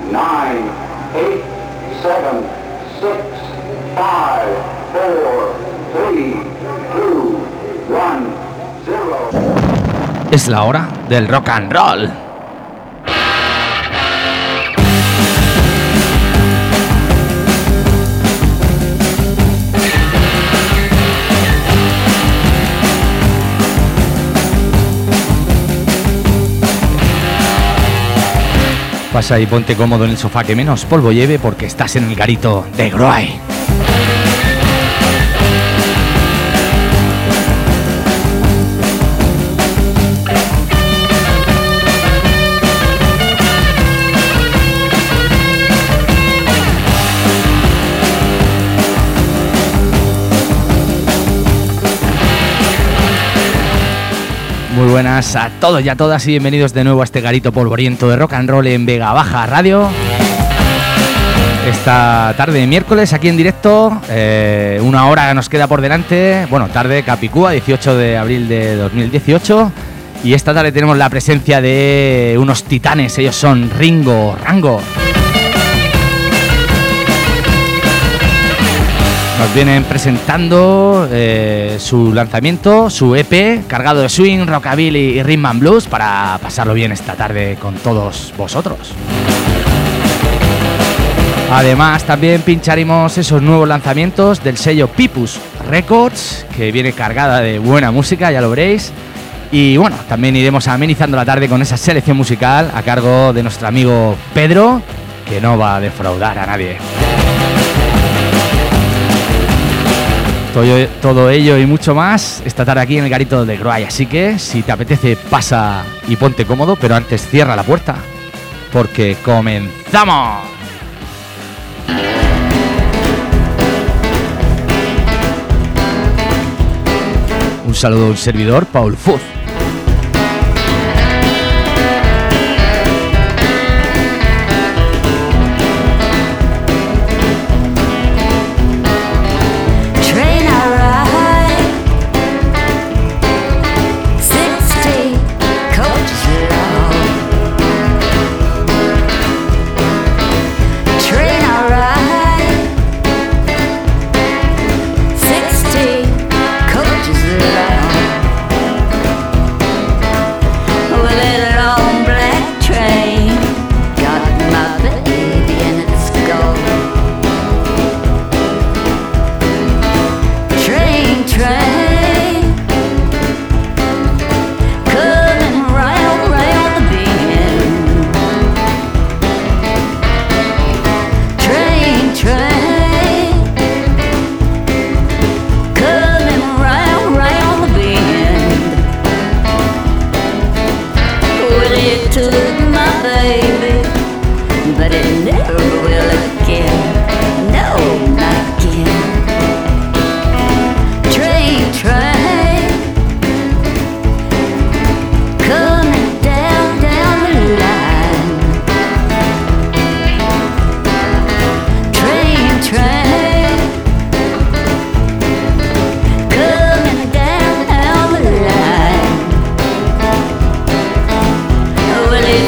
9, 8, 7, 6, 5, 4, 3, 2, 1, 0. Es la hora del rock and roll. Pasa y ponte cómodo en el sofá que menos polvo lleve porque estás en el garito de Groy. Muy buenas a todos y a todas y bienvenidos de nuevo a este garito polvoriento de rock and roll en Vega Baja Radio. Esta tarde de miércoles aquí en directo, una hora nos queda por delante, bueno, tarde Capicúa, 18 de abril de 2018. Y esta tarde tenemos la presencia de unos titanes, ellos son Rango. Nos vienen presentando su lanzamiento, su EP, cargado de swing, rockabilly y rhythm and blues para pasarlo bien esta tarde con todos vosotros. Además, también pincharemos esos nuevos lanzamientos del sello Pipus Records, que viene cargada de buena música, ya lo veréis. Y bueno, también iremos amenizando la tarde con esa selección musical a cargo de nuestro amigo Pedro, que no va a defraudar a nadie. Todo ello y mucho más esta tarde aquí en el garito de Groy. Así que si te apetece pasa y ponte cómodo, pero antes cierra la puerta porque comenzamos. Un saludo a un servidor, Paul Fuz.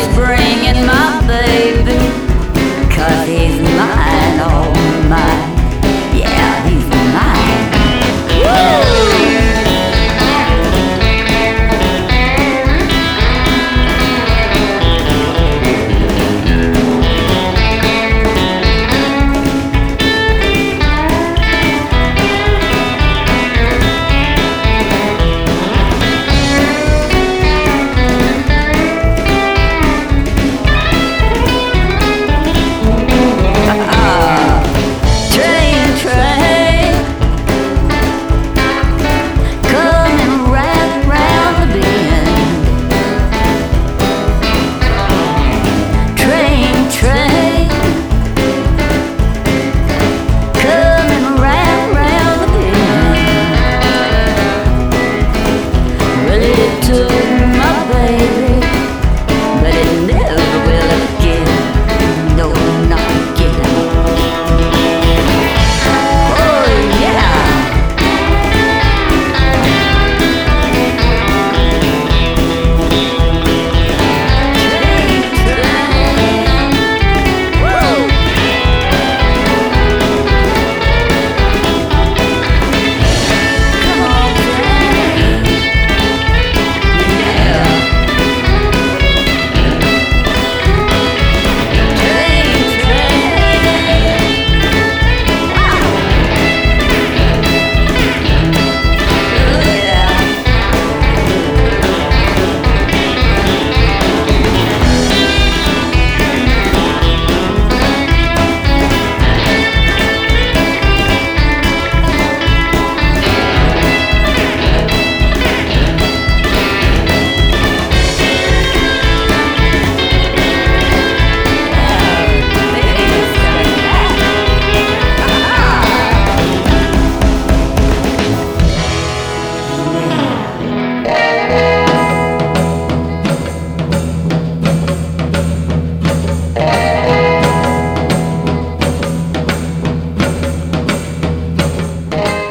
Bringing my baby, 'cause he's mine, oh my.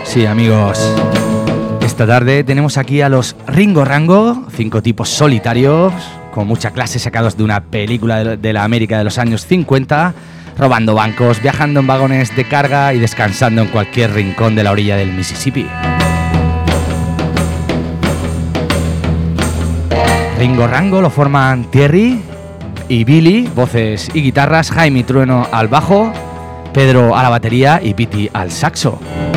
Sí, amigos. Esta tarde tenemos aquí a los Ringo Rango, 5 tipos solitarios, con mucha clase sacados de una película de la América de los años 50, robando bancos, viajando en vagones de carga y descansando en cualquier rincón de la orilla del Mississippi. Ringo Rango lo forman Thierry y Billy, voces y guitarras, Jaime y Trueno al bajo, Pedro a la batería y Piti al saxo.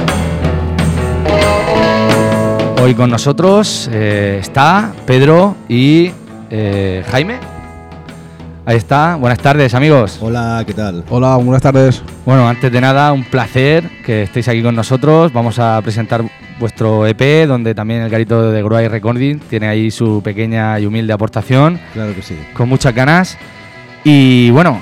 Hoy con nosotros está Pedro y Jaime. Ahí está. Buenas tardes, amigos. Hola, ¿qué tal? Hola, buenas tardes. Bueno, antes de nada, un placer que estéis aquí con nosotros. Vamos a presentar vuestro EP, donde también el garito de Gruay Recording tiene ahí su pequeña y humilde aportación. Claro que sí. Con muchas ganas. Y bueno,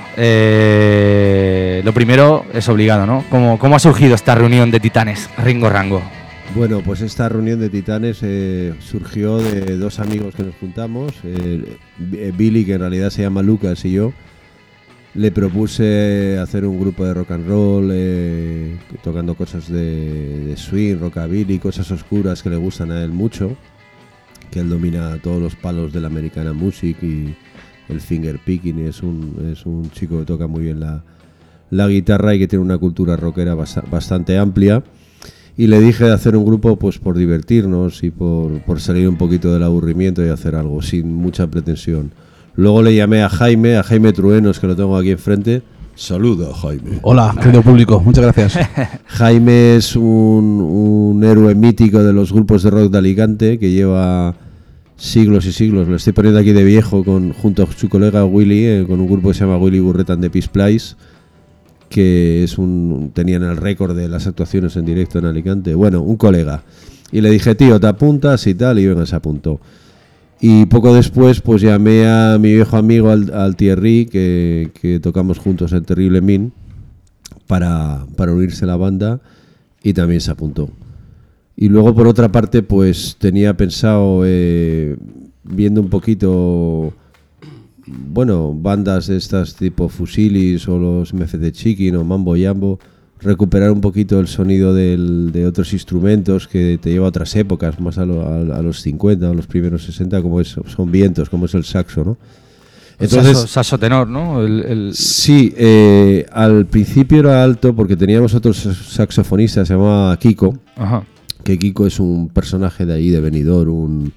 lo primero es obligado, ¿no? ¿Cómo ha surgido esta reunión de titanes, Ringo Rango? Bueno, pues esta reunión de titanes surgió de dos amigos que nos juntamos. Billy, que en realidad se llama Lucas, y yo. Le propuse hacer un grupo de rock and roll, tocando cosas de swing, rockabilly, cosas oscuras que le gustan a él mucho. Que él domina todos los palos de la Americana Music y el finger picking, y es un chico que toca muy bien la guitarra y que tiene una cultura rockera bastante amplia. Y le dije de hacer un grupo pues por divertirnos y por salir un poquito del aburrimiento y hacer algo sin mucha pretensión. Luego le llamé a Jaime Truenos, que lo tengo aquí enfrente. Saluda, Jaime. Hola, querido público, muchas gracias. Jaime es un héroe mítico de los grupos de rock de Alicante, que lleva siglos y siglos. Lo estoy poniendo aquí de viejo junto a su colega Willy, con un grupo que se llama Willy Burreta and the Peace Place, que tenían el récord de las actuaciones en directo en Alicante. Bueno, un colega. Y le dije, tío, ¿te apuntas? Y tal, y venga, se apuntó. Y poco después, pues llamé a mi viejo amigo, al Thierry, que tocamos juntos en Terrible Min, para unirse a la banda, y también se apuntó. Y luego, por otra parte, pues tenía pensado, viendo un poquito, bueno, bandas de estas tipo Fusilis o los MFD Chicken o Mambo Jambo, recuperar un poquito el sonido de otros instrumentos que te lleva a otras épocas, más a los 50 o los primeros 60, como son vientos, como es el saxo, ¿no? Entonces, saxo tenor, ¿no? Sí, al principio era alto porque teníamos otro saxofonista, se llamaba Kiko. Ajá. Que Kiko es un personaje de ahí, de Benidorm,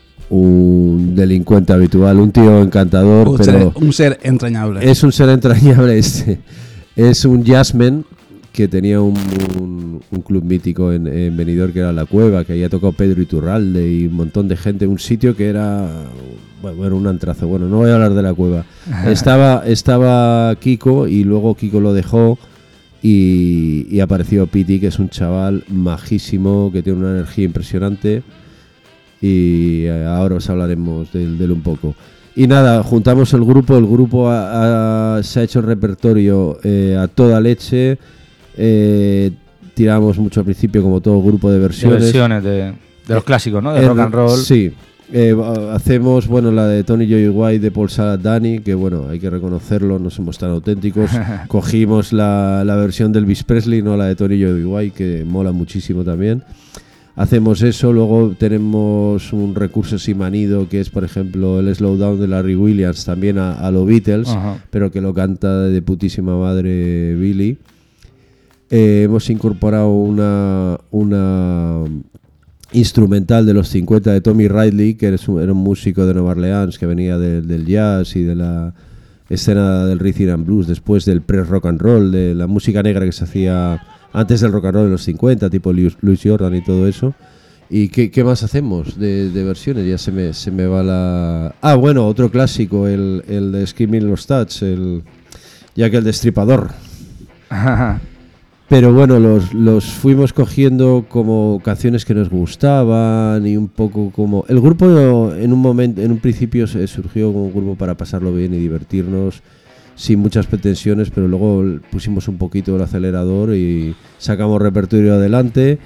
un delincuente habitual, un tío encantador, un ser entrañable. Es un ser entrañable este. Es un jazzman que tenía un club mítico en Benidorm, que era La Cueva, que había tocado Pedro Iturralde y un montón de gente, un sitio que era, bueno, un antrazo. Bueno, no voy a hablar de La Cueva. Estaba Kiko, y luego Kiko lo dejó y apareció Piti, que es un chaval majísimo, que tiene una energía impresionante, y ahora os hablaremos de él un poco. Y nada, juntamos el grupo se ha hecho el repertorio a toda leche. Tiramos mucho al principio, como todo grupo, de versiones. De los clásicos, ¿no? De rock and roll. Sí. Hacemos, bueno, la de Tony Joy White, de Paul Saladani, que bueno, hay que reconocerlo, no somos tan auténticos. Cogimos la versión de Elvis Presley, no la de Tony Joy White, que mola muchísimo también. Hacemos eso. Luego tenemos un recurso sin manido, que es, por ejemplo, el Slowdown de Larry Williams, también a los Beatles. Ajá. Pero que lo canta de putísima madre Billy. Hemos incorporado una instrumental de los 50 de Tommy Ridley, que era un músico de Nueva Orleans, que venía del jazz y de la escena del rhythm and blues, después del pre-rock and roll, de la música negra que se hacía antes del rock and roll en los 50, tipo Louis Jordan y todo eso. ¿Y qué más hacemos de versiones? Ya se me va la... Ah, bueno, otro clásico, el de Screaming Los Tats, ya que el Destripador. Pero bueno, los fuimos cogiendo como canciones que nos gustaban, y un poco como... El grupo en un principio surgió como un grupo para pasarlo bien y divertirnos, sin muchas pretensiones, pero luego pusimos un poquito el acelerador y sacamos repertorio adelante.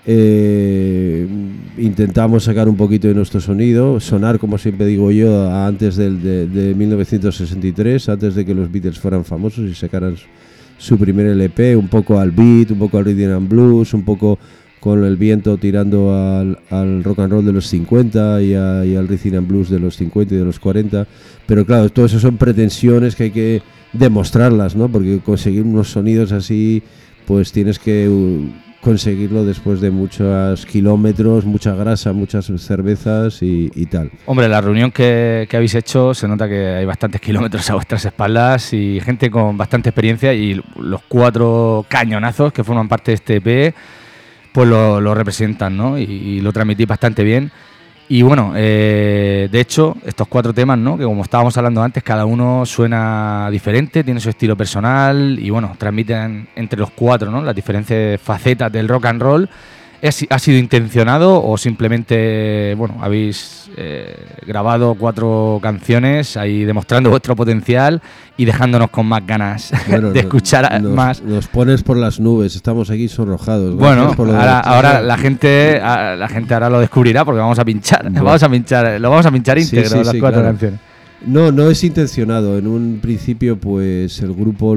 Intentamos sacar un poquito de nuestro sonido, sonar, como siempre digo yo, antes de 1963, antes de que los Beatles fueran famosos y sacaran su primer LP, un poco al beat, un poco al rhythm and blues, un poco con el viento tirando al rock and roll de los 50 y al rhythm and blues de los 50 y de los 40. Pero claro, todo eso son pretensiones que hay que demostrarlas, ¿no? Porque conseguir unos sonidos así, pues tienes que conseguirlo después de muchos kilómetros, mucha grasa, muchas cervezas y tal. Hombre, la reunión que habéis hecho se nota que hay bastantes kilómetros a vuestras espaldas y gente con bastante experiencia, y los 4 cañonazos que forman parte de este EP pues lo representan, ¿no? Y lo transmitís bastante bien. Y bueno, de hecho, estos 4 temas, ¿no? Que como estábamos hablando antes, cada uno suena diferente, tiene su estilo personal y bueno, transmiten entre los 4, ¿no? Las diferentes facetas del rock and roll. ¿Ha sido intencionado o simplemente, bueno, habéis grabado 4 canciones ahí demostrando vuestro potencial y dejándonos con más ganas de escuchar más? Nos pones por las nubes, estamos aquí sonrojados. Bueno, ahora la gente ahora lo descubrirá porque vamos a pinchar, lo vamos a pinchar íntegro, las 4 claro. canciones. No es intencionado. En un principio, pues el grupo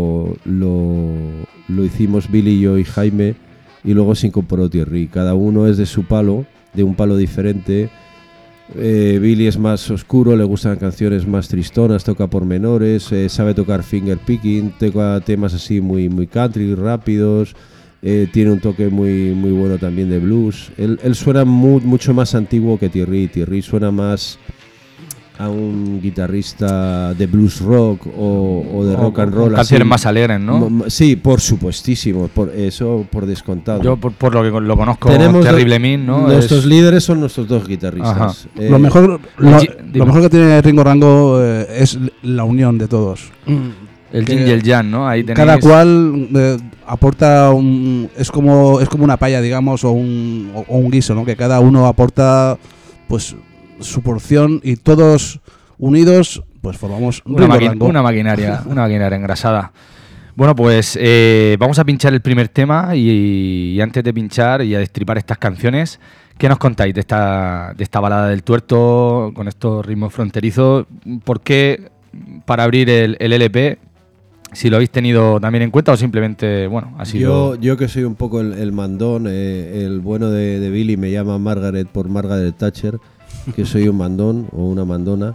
lo hicimos Billy, yo y Jaime, y luego se incorporó Thierry. Cada uno es de su palo, de un palo diferente. Billy es más oscuro, le gustan canciones más tristonas, toca pormenores, sabe tocar finger picking, toca temas así muy, muy country, rápidos. Tiene un toque muy, muy bueno también de blues. Él suena mucho más antiguo que Thierry. Thierry suena más a un guitarrista de blues rock o de rock and roll. Canciones más alegres, ¿no? Sí, por supuestísimo, por descontado. Yo por lo que lo conozco, Tenemos Terrible Min, ¿no? Nuestros líderes son nuestros 2 guitarristas. Lo mejor que tiene Ringo Rango es la unión de todos. El yin y el yang, ¿no? Ahí tenéis... Cada cual aporta es como una palla, digamos, o un guiso, ¿no? Que cada uno aporta pues su porción y todos unidos pues formamos una maquinaria engrasada. Bueno, pues vamos a pinchar el primer tema y antes de pinchar y a destripar estas canciones, ¿qué nos contáis de esta balada del tuerto con estos ritmos fronterizos? ¿Por qué para abrir el LP? Si lo habéis tenido también en cuenta o simplemente, bueno, ha sido... Yo que soy un poco el mandón, el bueno de Billy me llama Margaret por Margaret Thatcher, que soy un mandón o una mandona.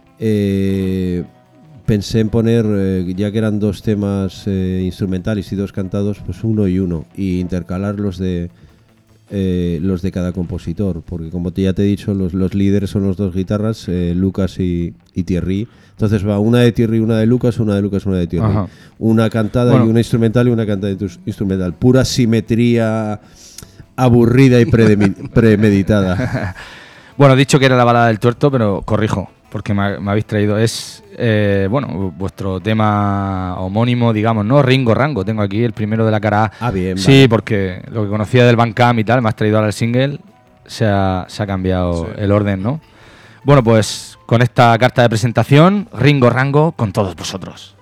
Pensé en poner, ya que eran 2 temas instrumentales y 2 cantados, pues 1 y 1, y intercalar los de cada compositor, porque como ya te he dicho, los líderes son los 2 guitarras, Lucas y Thierry. Entonces va una de Thierry, una de Lucas, una de Lucas, una de Thierry. Ajá. Una cantada y una instrumental y una cantada instrumental. Pura simetría aburrida y premeditada. Bueno, he dicho que era la balada del tuerto, pero corrijo, porque me habéis traído. Es, vuestro tema homónimo, digamos, ¿no? Ringo Rango. Tengo aquí el primero de la cara A. Ah, bien. Sí, vale. Porque lo que conocía del Bandcamp y tal, me has traído ahora el single, se ha cambiado el orden, ¿no? Bueno, pues con esta carta de presentación, Ringo Rango con todos vosotros.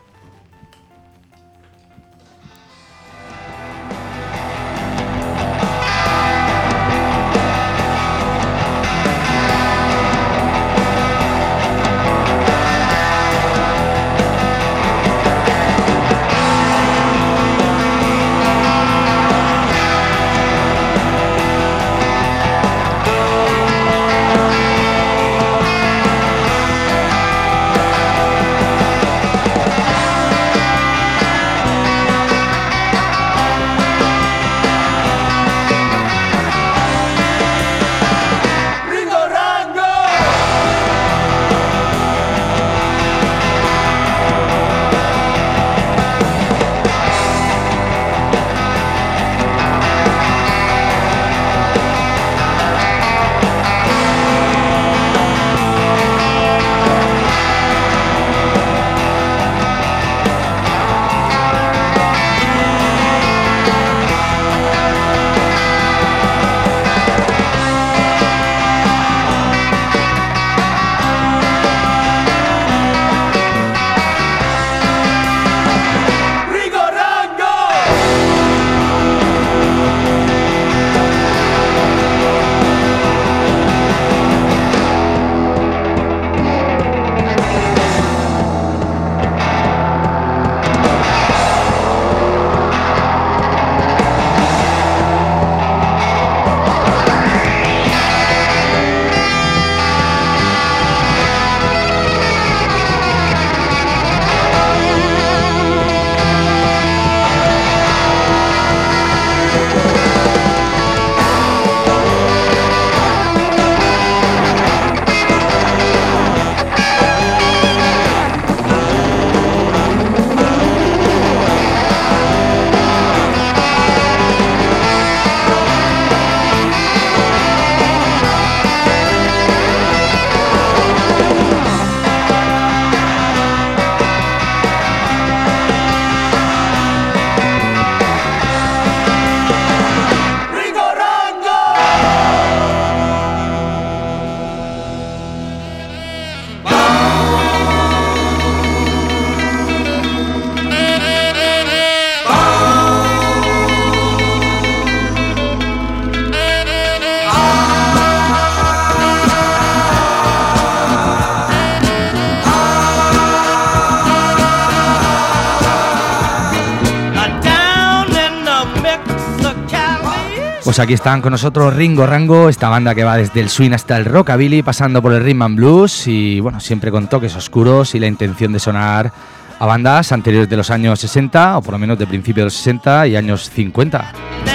Pues aquí están con nosotros Ringo Rango, esta banda que va desde el swing hasta el rockabilly, pasando por el rhythm and blues y bueno, siempre con toques oscuros y la intención de sonar a bandas anteriores de los años 60 o por lo menos de principios de los 60 y años 50.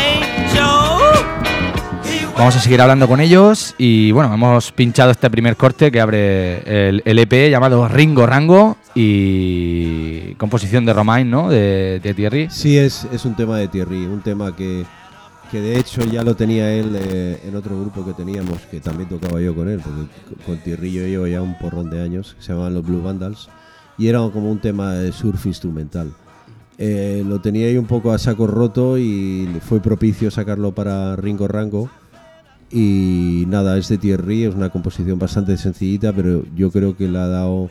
Vamos a seguir hablando con ellos y bueno, hemos pinchado este primer corte que abre el EP llamado Ringo Rango y composición de Romain, ¿no? De Thierry. Sí, es un tema de Thierry, un tema que de hecho ya lo tenía él en otro grupo que teníamos, que también tocaba yo con él, porque con Thierry yo llevo ya un porrón de años, que se llamaban los Blue Vandals, y era como un tema de surf instrumental. Lo tenía ahí un poco a saco roto y fue propicio sacarlo para Ringo Rango. Y nada, es de Thierry, es una composición bastante sencillita, pero yo creo que le ha dado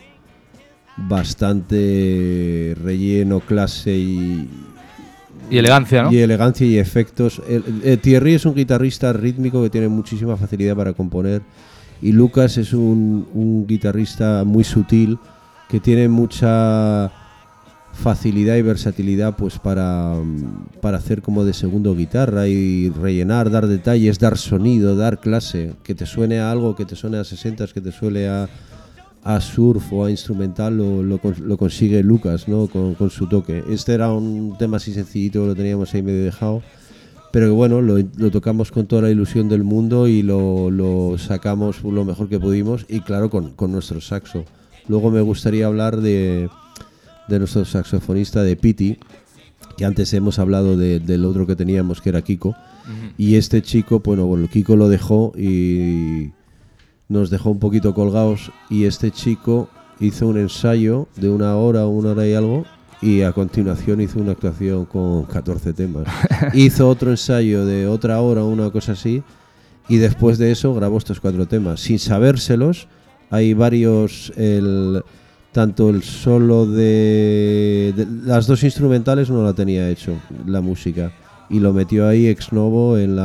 bastante relleno, clase y elegancia, ¿no? Y elegancia y efectos. Thierry es un guitarrista rítmico que tiene muchísima facilidad para componer, y Lucas es un guitarrista muy sutil que tiene mucha facilidad y versatilidad pues para hacer como de segundo guitarra y rellenar, dar detalles, dar sonido, dar clase, que te suene a algo, que te suene a 60s, que te suele a surf o a instrumental, lo consigue Lucas, ¿no? Con su toque. Este era un tema así sencillito, lo teníamos ahí medio dejado, pero que bueno, lo tocamos con toda la ilusión del mundo y lo sacamos lo mejor que pudimos, y claro, con nuestro saxo. Luego me gustaría hablar de nuestro saxofonista, de Piti, que antes hemos hablado del otro que teníamos, que era Kiko. Y este chico, bueno, Kiko lo dejó y nos dejó un poquito colgados, y este chico hizo un ensayo de una hora y algo, y a continuación hizo una actuación con 14 temas. Hizo otro ensayo de otra hora, una cosa así, y después de eso grabó estos 4 temas sin sabérselos. Hay varios, tanto el solo de las 2 instrumentales no la tenía hecho, la música, y lo metió ahí ex novo en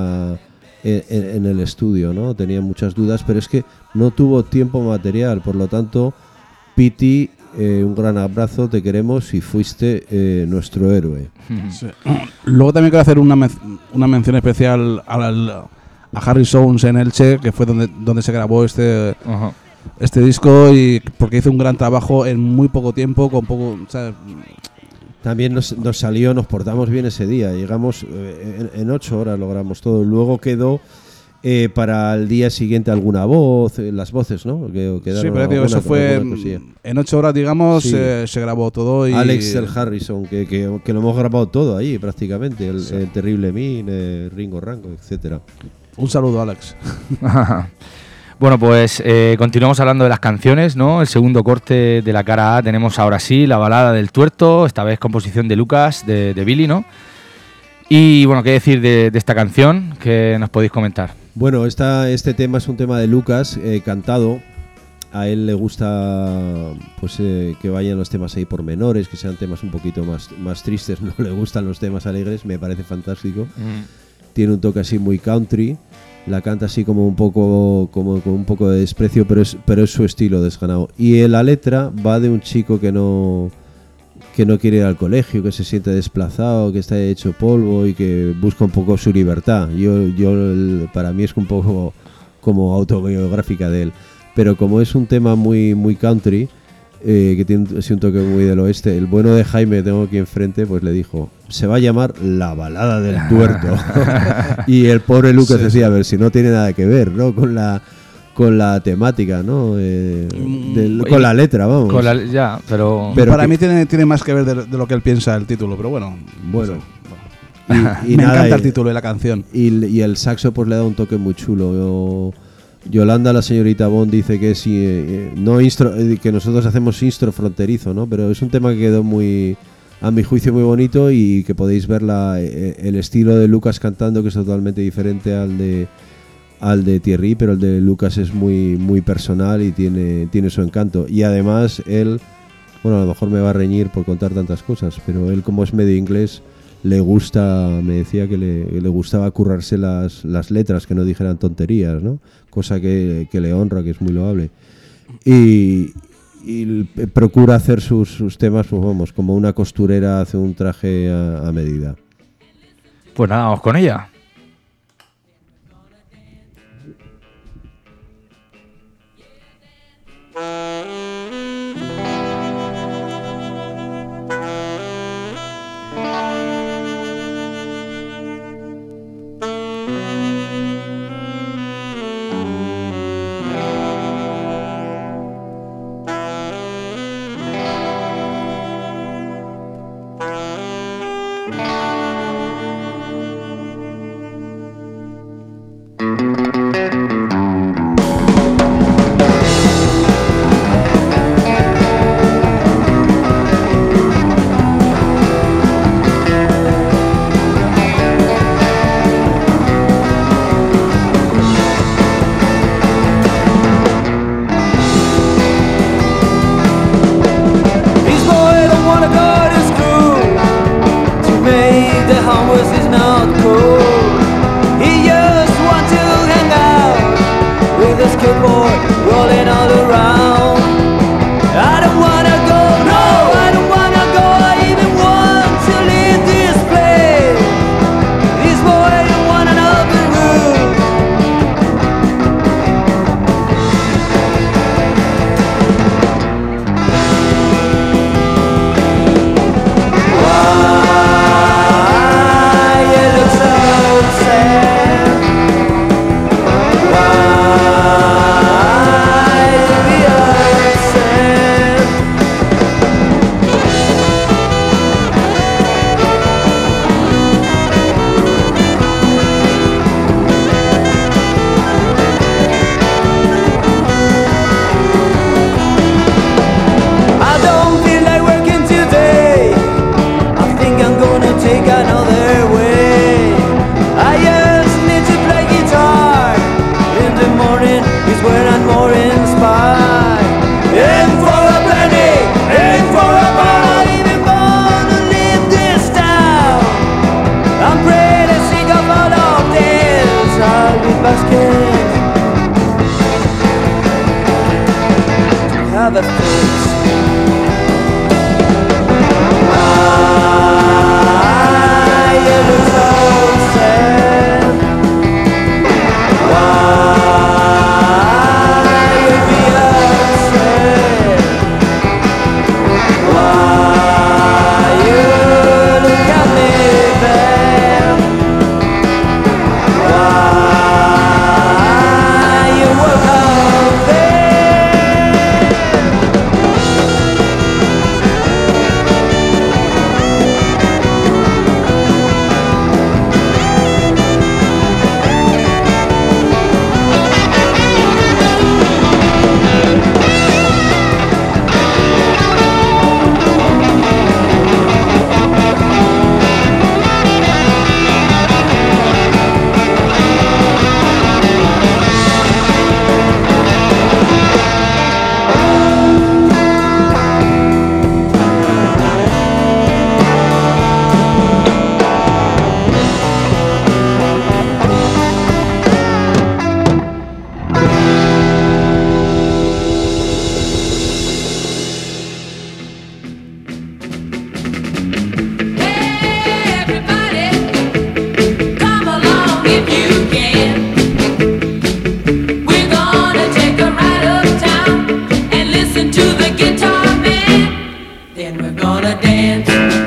el estudio, ¿no? Tenía muchas dudas, pero es que no tuvo tiempo material, por lo tanto, Piti, un gran abrazo, te queremos y fuiste nuestro héroe. Sí. Luego también quiero hacer una mención especial a Harry Sounds en Elche, que fue donde se grabó este disco, y porque hizo un gran trabajo en muy poco tiempo, con poco, o sea, también nos salió, nos portamos bien ese día. Llegamos en 8 horas, logramos todo. Luego quedó para el día siguiente alguna voz, las voces, ¿no? Sí, pero digo, eso fue en 8 horas, digamos, sí. Se grabó todo. Y Alex del Harrison, que lo hemos grabado todo ahí prácticamente. El Terrible Min, Ringo Rango, etcétera. Un saludo, Alex. Bueno, pues continuamos hablando de las canciones, ¿no? El segundo corte de la cara A tenemos ahora sí la balada del tuerto, esta vez composición de Lucas, de Billy, ¿no? Y bueno, ¿qué decir de esta canción? ¿Qué nos podéis comentar? Bueno, este tema es un tema de Lucas, cantado. A él le gusta pues que vayan los temas ahí por menores, que sean temas un poquito más tristes. No le gustan los temas alegres, me parece fantástico. Tiene un toque así muy country. La canta así como un poco con un poco de desprecio, pero es su estilo desganado. Y la letra va de un chico que no quiere ir al colegio, que se siente desplazado, que está hecho polvo y que busca un poco su libertad. Para mí es un poco como autobiográfica de él. Pero como es un tema muy, muy country, que tiene así un toque muy del oeste, el bueno de Jaime, que tengo aquí enfrente, pues le dijo: se va a llamar La Balada del Tuerto. Y el pobre Lucas decía, a ver, si no tiene nada que ver, ¿no? Con la temática, ¿no? Con la letra, vamos. Pero para mí tiene más que ver de lo que él piensa el título, pero bueno. Y me encanta el título de la canción. Y el saxo pues le da un toque muy chulo. Yolanda, la señorita Bond, dice que que nosotros hacemos instro fronterizo, ¿no? Pero es un tema que quedó a mi juicio muy bonito, y que podéis ver el estilo de Lucas cantando, que es totalmente diferente al de Thierry, pero el de Lucas es muy, muy personal y tiene su encanto. Y además él, bueno, a lo mejor me va a reñir por contar tantas cosas, pero él, como es medio inglés, me decía que le gustaba currarse las letras, que no dijeran tonterías, ¿no? Cosa que le honra, que es muy loable. Y procura hacer sus temas, pues vamos, como una costurera hace un traje a medida. Pues nada, vamos con ella. the guitar man, then we're gonna dance.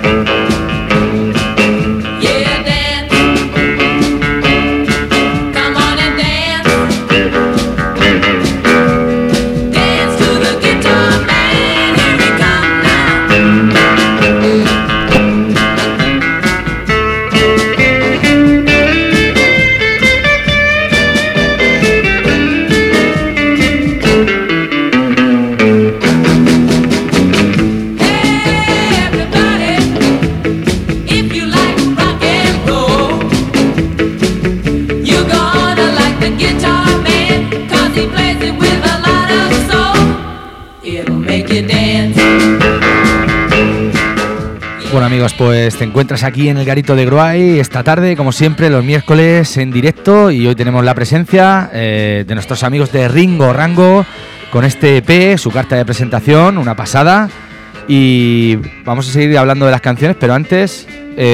Yeah, dance. Come on and dance. Dance to the guitar man. Here we come now. Bueno amigos, pues te encuentras aquí en el Garito de Gruay esta tarde, como siempre, los miércoles en directo, y hoy tenemos la presencia de nuestros amigos de Ringo Rango con este EP, su carta de presentación, una pasada, y vamos a seguir hablando de las canciones, pero antes,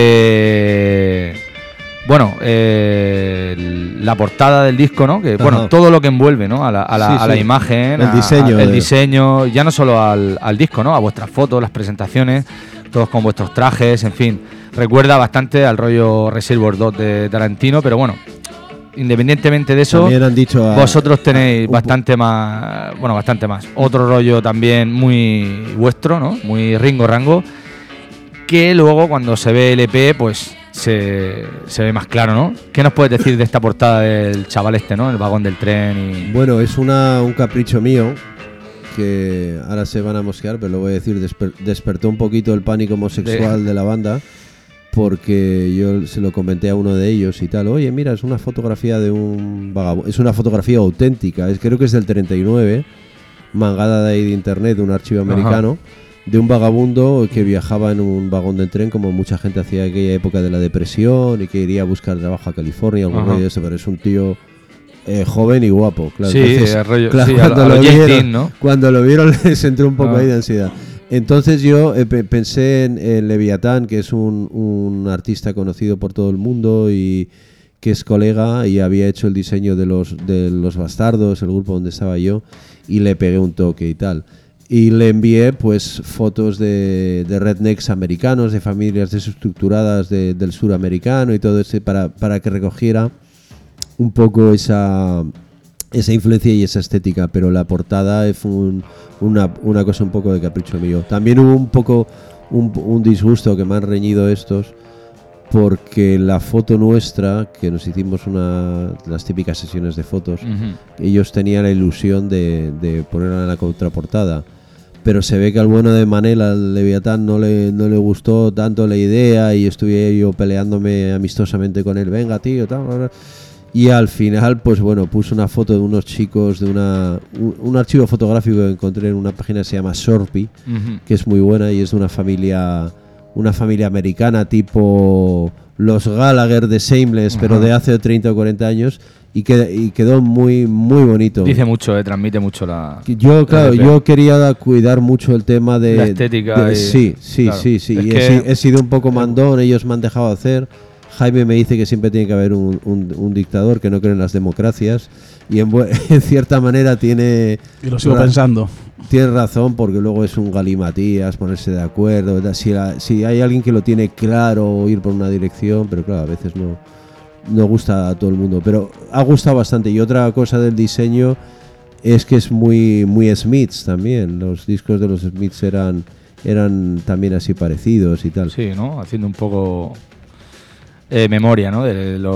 la portada del disco, ¿no? Que bueno, todo lo que envuelve, ¿no? A la imagen, el diseño, ya no solo al disco, ¿no? A vuestras fotos, las presentaciones, todos con vuestros trajes, en fin, recuerda bastante al rollo Reservoir Dogs de Tarantino, pero bueno, independientemente de eso, también han dicho vosotros tenéis bastante más, otro rollo también muy vuestro, ¿no? Muy Ringo Rango, que luego cuando se ve el EP, pues se ve más claro, ¿no? ¿Qué nos puedes decir de esta portada del chaval este, ¿no? El vagón del tren y... Bueno, es un capricho mío, que ahora se van a mosquear, pero lo voy a decir, despertó un poquito el pánico homosexual de la banda, porque yo se lo comenté a uno de ellos y tal, oye, mira, es una fotografía de un vagabundo, es una fotografía auténtica, creo que es del 39, mangada de ahí de internet, de un archivo americano, de un vagabundo que viajaba en un vagón de tren, como mucha gente hacía en aquella época de la depresión y que iría a buscar trabajo a California, algún rollo de eso, pero es un tío... joven y guapo, claro. Sí, entonces, el rollo, claro, sí, cuando lo vieron les entró un poco ahí de ansiedad. Entonces yo pensé en Leviatán, que es un artista conocido por todo el mundo y que es colega y había hecho el diseño de los Bastardos, el grupo donde estaba yo, y le pegué un toque y tal. Y le envié pues fotos de rednecks americanos, de familias desestructuradas del sur americano y todo eso para que recogiera un poco esa influencia y esa estética, pero la portada fue una cosa un poco de capricho mío. También hubo un poco un disgusto que me han reñido estos, porque la foto nuestra, que nos hicimos las típicas sesiones de fotos, ellos tenían la ilusión de ponerla en la contraportada, pero se ve que al bueno de Manel, al Leviatán, no le gustó tanto la idea y estuve yo peleándome amistosamente con él, venga tío, tal. Y al final, pues bueno, puse una foto de unos chicos de un archivo fotográfico que encontré en una página que se llama Sorpi, que es muy buena y es de una familia americana tipo los Gallagher de Shameless, pero de hace 30 o 40 años, y quedó muy muy bonito. Dice mucho, transmite mucho la... Yo quería cuidar mucho el tema de... La estética. Sí. He sido un poco mandón, ellos me han dejado hacer. Jaime me dice que siempre tiene que haber un dictador, que no cree en las democracias, y en cierta manera tiene... Y lo sigo pensando. Tiene razón, porque luego es un galimatías ponerse de acuerdo, ¿verdad? Si hay alguien que lo tiene claro, ir por una dirección, pero claro, a veces no gusta a todo el mundo, pero ha gustado bastante. Y otra cosa del diseño es que es muy Smiths también. Los discos de los Smiths eran también así parecidos y tal. Sí, ¿no? Haciendo un poco... memoria, ¿no?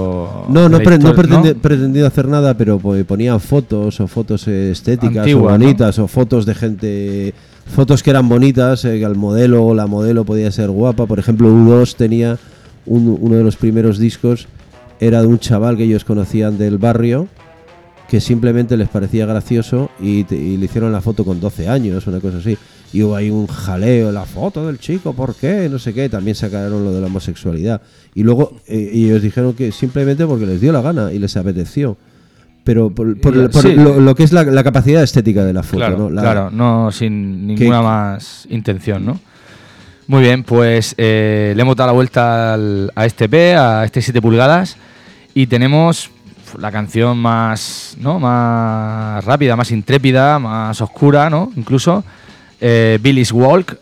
No pretendido hacer nada, pero ponían fotos estéticas antiguas, o bonitas, ¿no? O fotos de gente, fotos que eran bonitas, que la modelo podía ser guapa. Por ejemplo, U2 tenía uno de los primeros discos, era de un chaval que ellos conocían del barrio, que simplemente les parecía gracioso y le hicieron la foto con 12 años, una cosa así. Y hubo ahí un jaleo, la foto del chico, ¿por qué? No sé qué, también sacaron lo de la homosexualidad. Y luego ellos dijeron que simplemente porque les dio la gana y les apeteció. Pero lo que es la capacidad estética de la foto, claro, ¿no? Claro, no sin ninguna más intención, ¿no? Muy bien, pues le hemos dado la vuelta a este EP, a este 7 pulgadas, y tenemos la canción más rápida, más intrépida, más oscura, ¿no? Incluso Billy's Walk,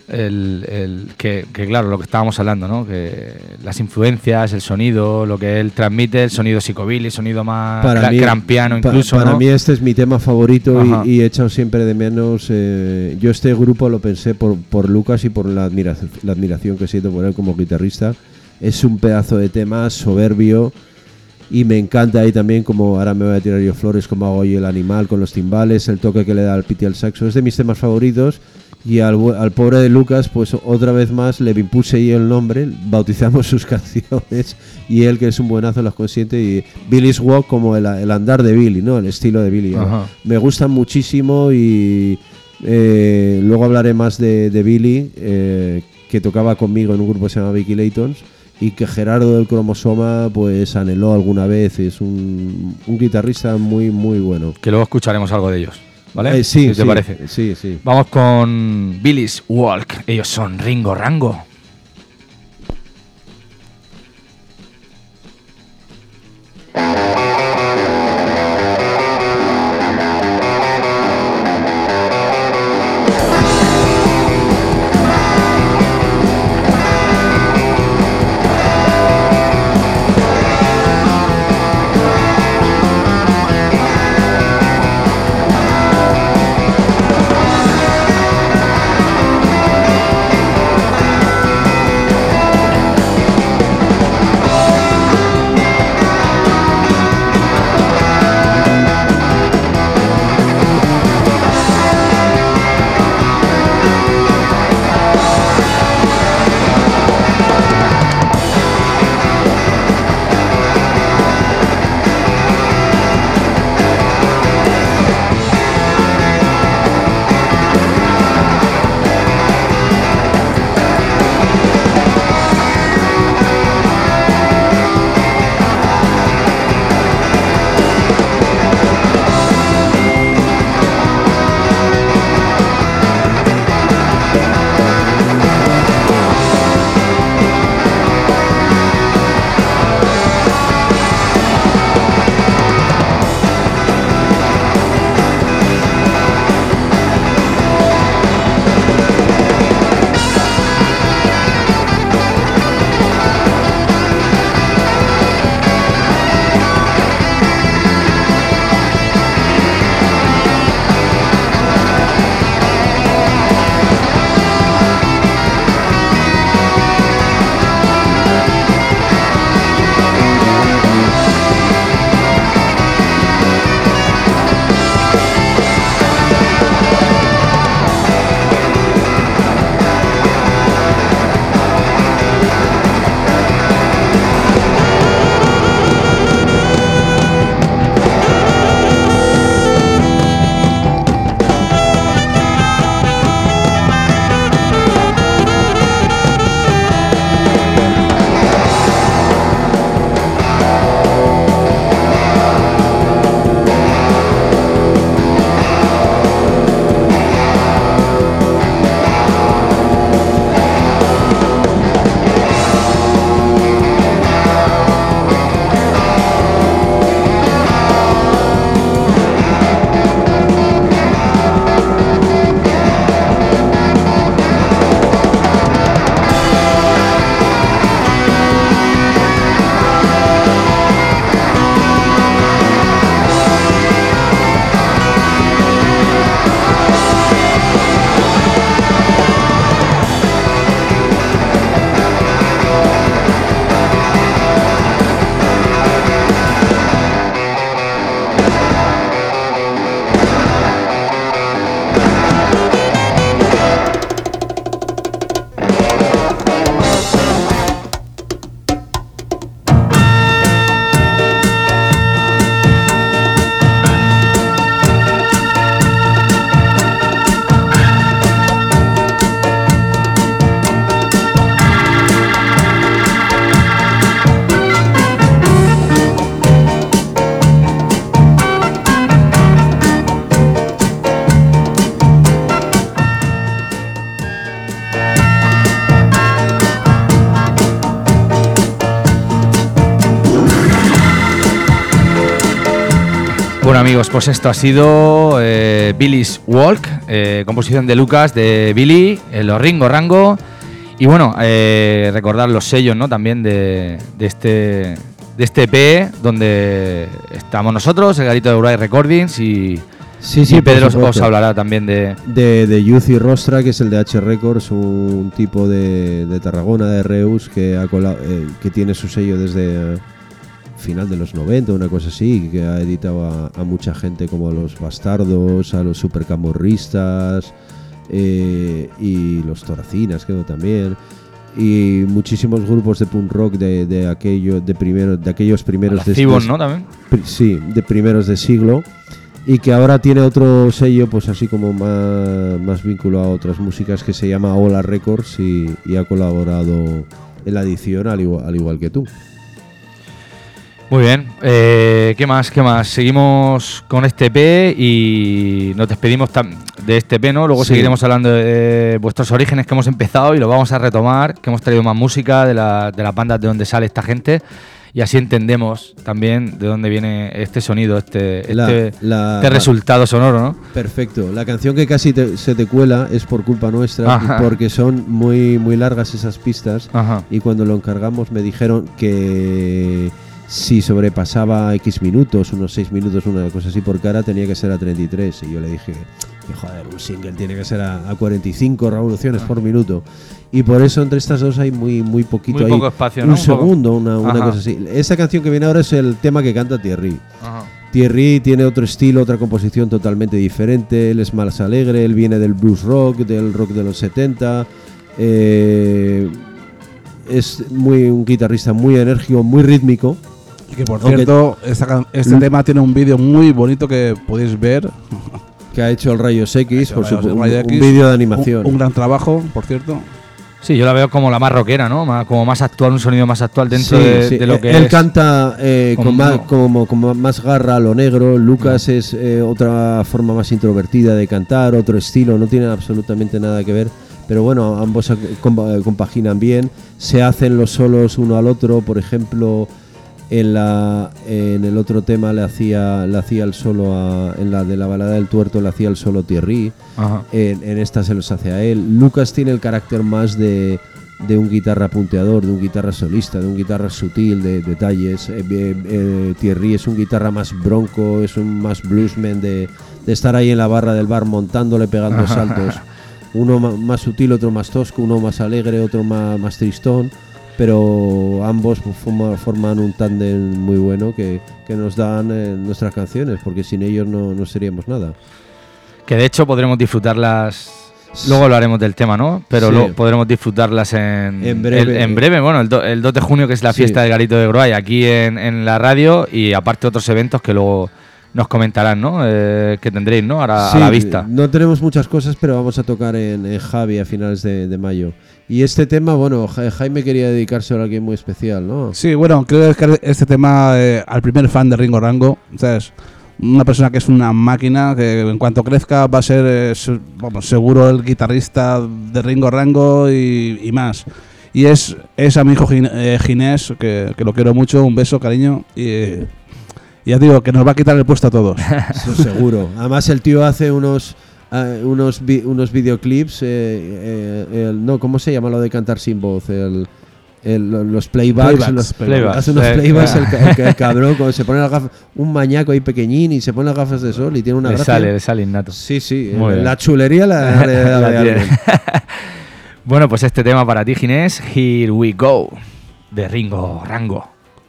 que claro, lo que estábamos hablando, ¿no? Que las influencias, el sonido, lo que él transmite, el sonido psicobilly, el sonido más crampiano incluso, para ¿no? mí este es mi tema favorito Ajá. y he echado siempre de menos. Yo este grupo lo pensé por Lucas y por la admiración que siento por él como guitarrista. Es un pedazo de tema soberbio. Y me encanta ahí también, como ahora me voy a tirar yo flores, como hago yo el animal con los timbales, el toque que le da al piti al saxo. Es de mis temas favoritos. Y al pobre de Lucas, pues otra vez más le impuse yo el nombre, bautizamos sus canciones y él, que es un buenazo, las consiente. Y Billy's Walk, como el andar de Billy, ¿no? El estilo de Billy. Ajá. Me gustan muchísimo y luego hablaré más de Billy, que tocaba conmigo en un grupo que se llama Vicky Laytons. Y que Gerardo del Cromosoma pues anheló alguna vez. Es un guitarrista muy muy bueno. Que luego escucharemos algo de ellos, ¿vale? Sí, ¿Qué te parece? Sí, sí. Vamos con Billy's Walk. Ellos son Ringo Rango. Bueno amigos, pues esto ha sido Billy's Walk, composición de Lucas, de Billy, los Ringo Rango. Y bueno, recordar los sellos, ¿no? También de este EP, donde estamos nosotros, el Garito de Uruguay Recordings y Pedro por supuesto. os hablará también de Youth y Rostra, que es el de H Records, un tipo de Tarragona, de Reus, que tiene su sello desde final de los 90, una cosa así, que ha editado a mucha gente como a los Bastardos, a los Supercamorristas y los Toracinas, creo también, y muchísimos grupos de punk rock de aquellos primeros de Cibon, ¿no? También. Sí, de primeros de siglo, y que ahora tiene otro sello, pues así como más vinculado a otras músicas, que se llama Ola Records, y ha colaborado en la edición al igual que tú. Muy bien, ¿qué más? Seguimos con este EP y nos despedimos de este EP, ¿no? Luego Sí. seguiremos hablando de vuestros orígenes, que hemos empezado y lo vamos a retomar, que hemos traído más música de las bandas de donde sale esta gente, y así entendemos también de dónde viene este sonido, este resultado sonoro, ¿no? Perfecto. La canción que casi se te cuela es por culpa nuestra, Ajá. porque son muy, muy largas esas pistas. Ajá. Y cuando lo encargamos me dijeron que si sobrepasaba X minutos, unos 6 minutos, una cosa así por cara, tenía que ser a 33. Y yo le dije que joder, un single tiene que ser a 45 revoluciones por minuto. Y por eso entre estas dos hay muy poquito, Muy ahí poco espacio, ¿no? un Un poco. segundo, una Ajá. cosa así. Esa canción que viene ahora es el tema que canta Thierry. Ajá. Thierry tiene otro estilo, otra composición totalmente diferente. Él es más alegre, él viene del blues rock, del rock de los 70. Es un guitarrista muy enérgico, muy rítmico. Y que por Aunque- cierto, este tema tiene un vídeo muy bonito que podéis ver. Que ha hecho el Rayos X, por Rayos un X, vídeo de animación. Un gran trabajo, por cierto. Sí, yo la veo como la más rockera, ¿no? Como más actual, un sonido más actual dentro Sí, de, sí. de lo que Él es. canta Como- con más garra a lo negro. Lucas es otra forma más introvertida de cantar, otro estilo, no tiene absolutamente nada que ver. Pero bueno, ambos compaginan bien, se hacen los solos uno al otro. Por ejemplo, en el otro tema le hacía el solo en la de la balada del tuerto le hacía el solo Thierry. Ajá. En esta se los hace a él. Lucas tiene el carácter más de un guitarra punteador, de un guitarra solista, de un guitarra sutil, de detalles. Thierry es un guitarra más bronco, es un más bluesman de estar ahí en la barra del bar montándole, pegando saltos. Uno más sutil, otro más tosco, uno más alegre, otro más tristón. Pero ambos forman un tándem muy bueno que nos dan nuestras canciones, porque sin ellos no seríamos nada. Que de hecho podremos disfrutarlas. Luego hablaremos del tema, ¿no? Pero Sí. luego podremos disfrutarlas en breve. en breve, bueno, el 2 de junio, que es la Sí. fiesta del Garito de Groay, aquí en la radio, y aparte otros eventos que luego nos comentarán, ¿no? Que tendréis, ¿no? Ahora Sí, a la vista. No tenemos muchas cosas, pero vamos a tocar en Javi a finales de mayo. Y este tema, bueno, Jaime quería dedicárselo a alguien muy especial, ¿no? Sí, bueno, quiero dedicar este tema al primer fan de Ringo Rango. ¿Sabes? Una persona que es una máquina, que en cuanto crezca va a ser, vamos, seguro el guitarrista de Ringo Rango y más. Y es a mi hijo Ginés, que lo quiero mucho, un beso, cariño. Y ya digo, que nos va a quitar el puesto a todos. Eso seguro. Además, el tío hace unos videoclips. No, ¿cómo se llama lo de cantar sin voz? Los playbacks. Playbacks. Hace unos Sí. playbacks el cabrón, cuando se pone las gafas, un mañaco ahí pequeñín, y se pone las gafas de sol y tiene una Le gracia. sale innato. Sí, sí. Muy bien. La chulería la La de tiene. alguien. Bueno, pues este tema para ti, Ginés, Here We Go, de Ringo Rango.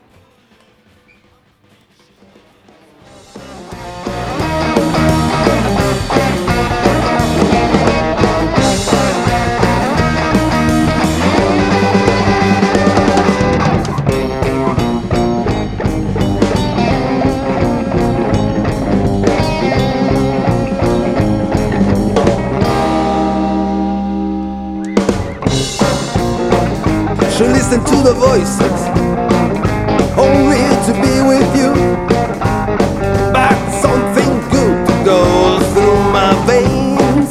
should listen to the voices only to be with you, but something good goes through my veins.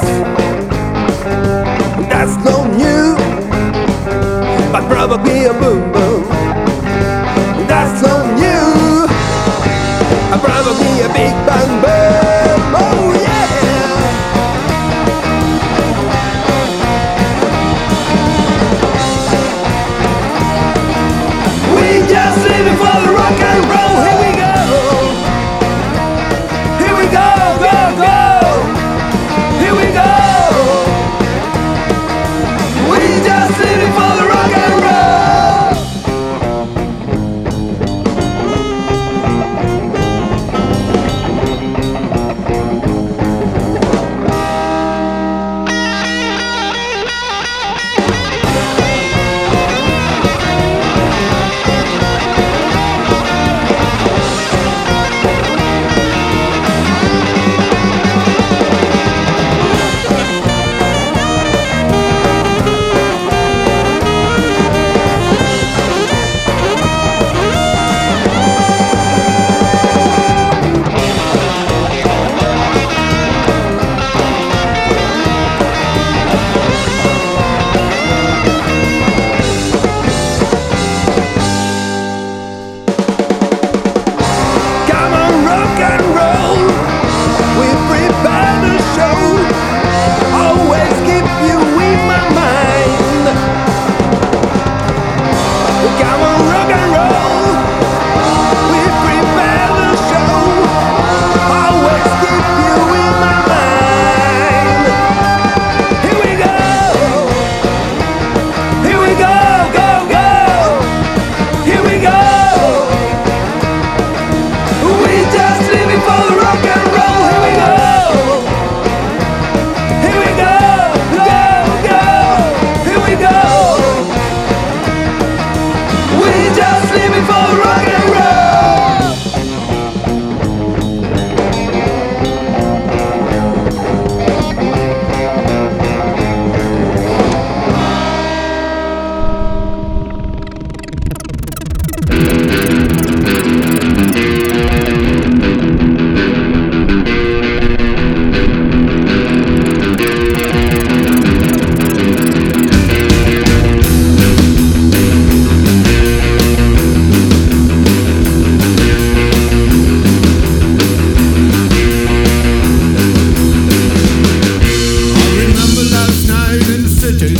That's no new, but probably a boom boom. That's no new, probably a big bang boom. Oh yeah.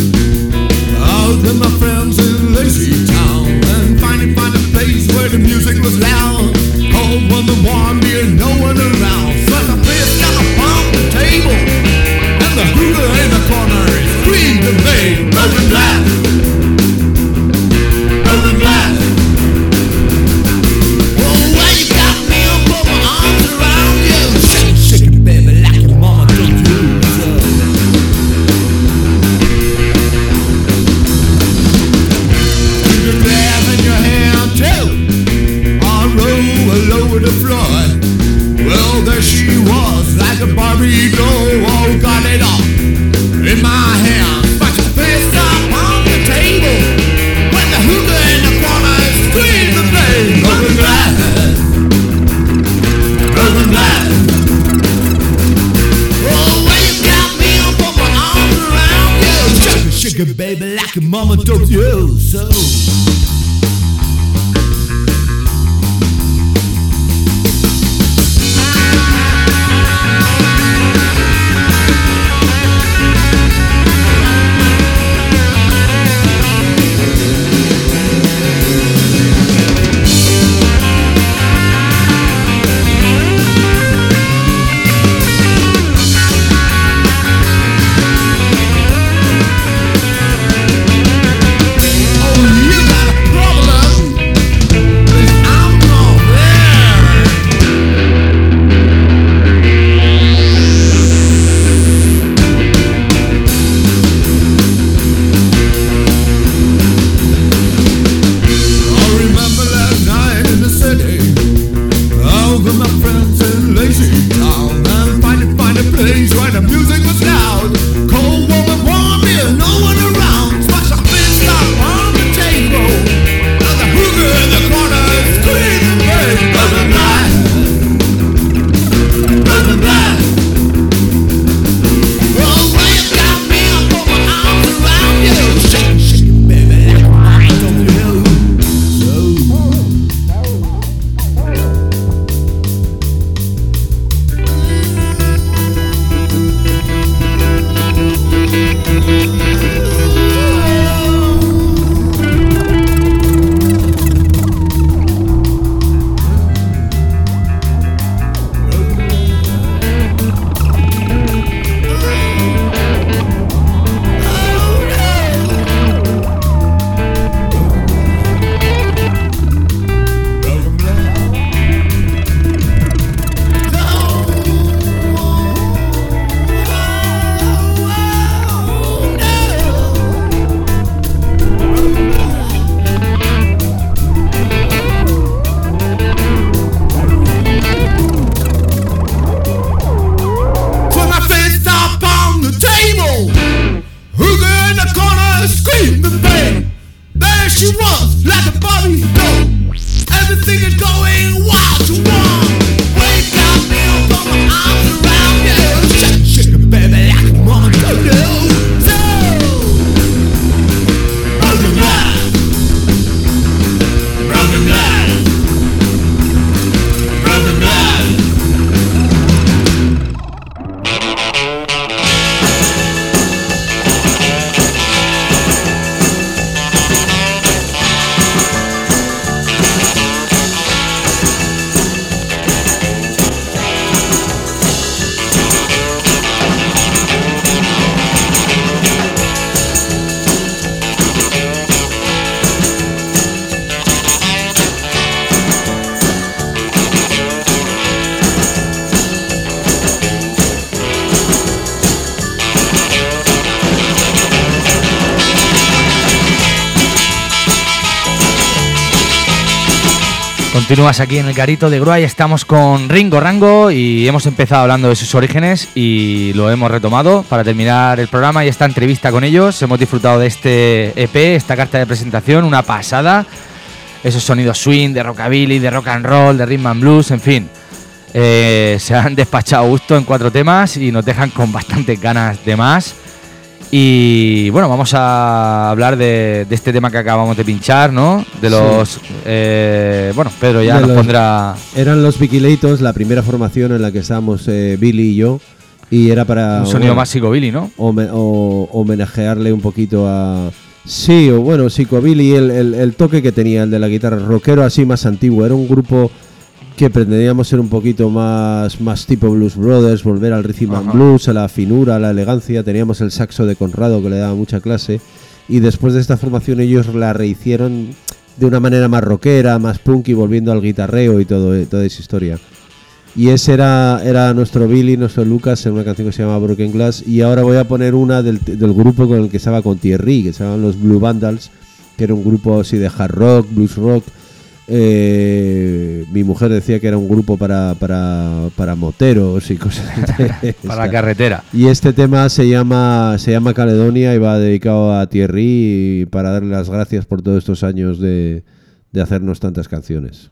Out with my friends in Lazy Town and find a place where the music was loud. Cold when the warm beer, no one around. So the place got upon the table and the hooter in the corner screamed and made broken glass, broken glass. Oh, why you got me up, put my arms around you, shake, shake it, baby, like your mama told you so. Over the floor. Well, there she was, like a Barbie doll. Oh, got it all in my hand. But your fist up on the table when the hookah in the corner screamed the pain. Broken glass, broken glass. Oh, when you got me, I'll put my arms around you. Shake it, shake it, baby, like your mama told you so. Continúas aquí en el Garito de Grua y estamos con Ringo Rango y hemos empezado hablando de sus orígenes y lo hemos retomado para terminar el programa y esta entrevista con ellos. Hemos disfrutado de este EP, esta carta de presentación, una pasada. Esos sonidos swing, de rockabilly, de rock and roll, de rhythm and blues, en fin. Se han despachado a gusto en 4 temas y nos dejan con bastantes ganas de más. Y bueno, vamos a hablar de este tema que acabamos de pinchar, ¿no? De los... bueno, Pedro ya nos pondrá... Eran los Vigilators, la primera formación en la que estábamos Billy y yo. Y era para Un sonido más psicobilly, ¿no? homenajearle un poquito a... Sí, o bueno, psicobilly, el toque que tenía el de la guitarra, rockero así más antiguo. Era un grupo que pretendíamos ser un poquito más tipo Blues Brothers, volver al rhythm and blues, a la finura, a la elegancia. Teníamos el saxo de Conrado que le daba mucha clase, y después de esta formación ellos la rehicieron de una manera más rockera, más punky, volviendo al guitarreo y toda esa historia. Y ese era nuestro Billy, nuestro Lucas, en una canción que se llama Broken Glass. Y ahora voy a poner una del grupo con el que estaba con Thierry, que se llaman los Blue Vandals, que era un grupo así de hard rock, blues rock. Mi mujer decía que era un grupo para moteros y cosas de Para la carretera. Y este tema se llama Caledonia y va dedicado a Thierry, y para darle las gracias por todos estos años de hacernos tantas canciones.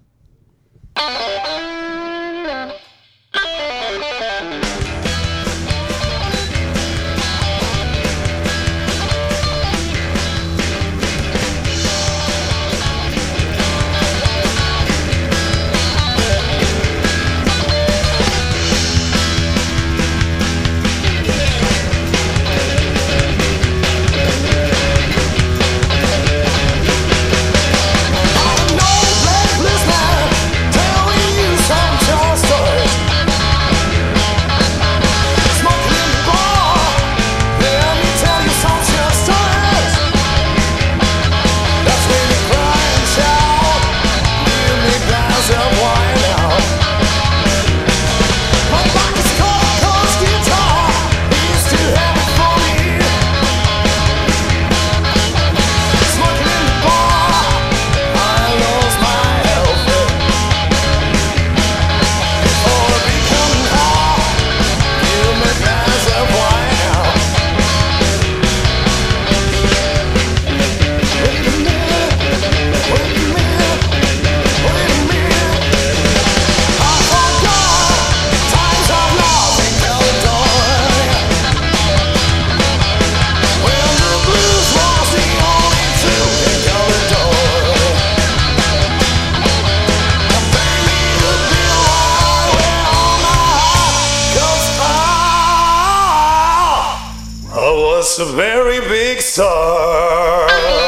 A very big star.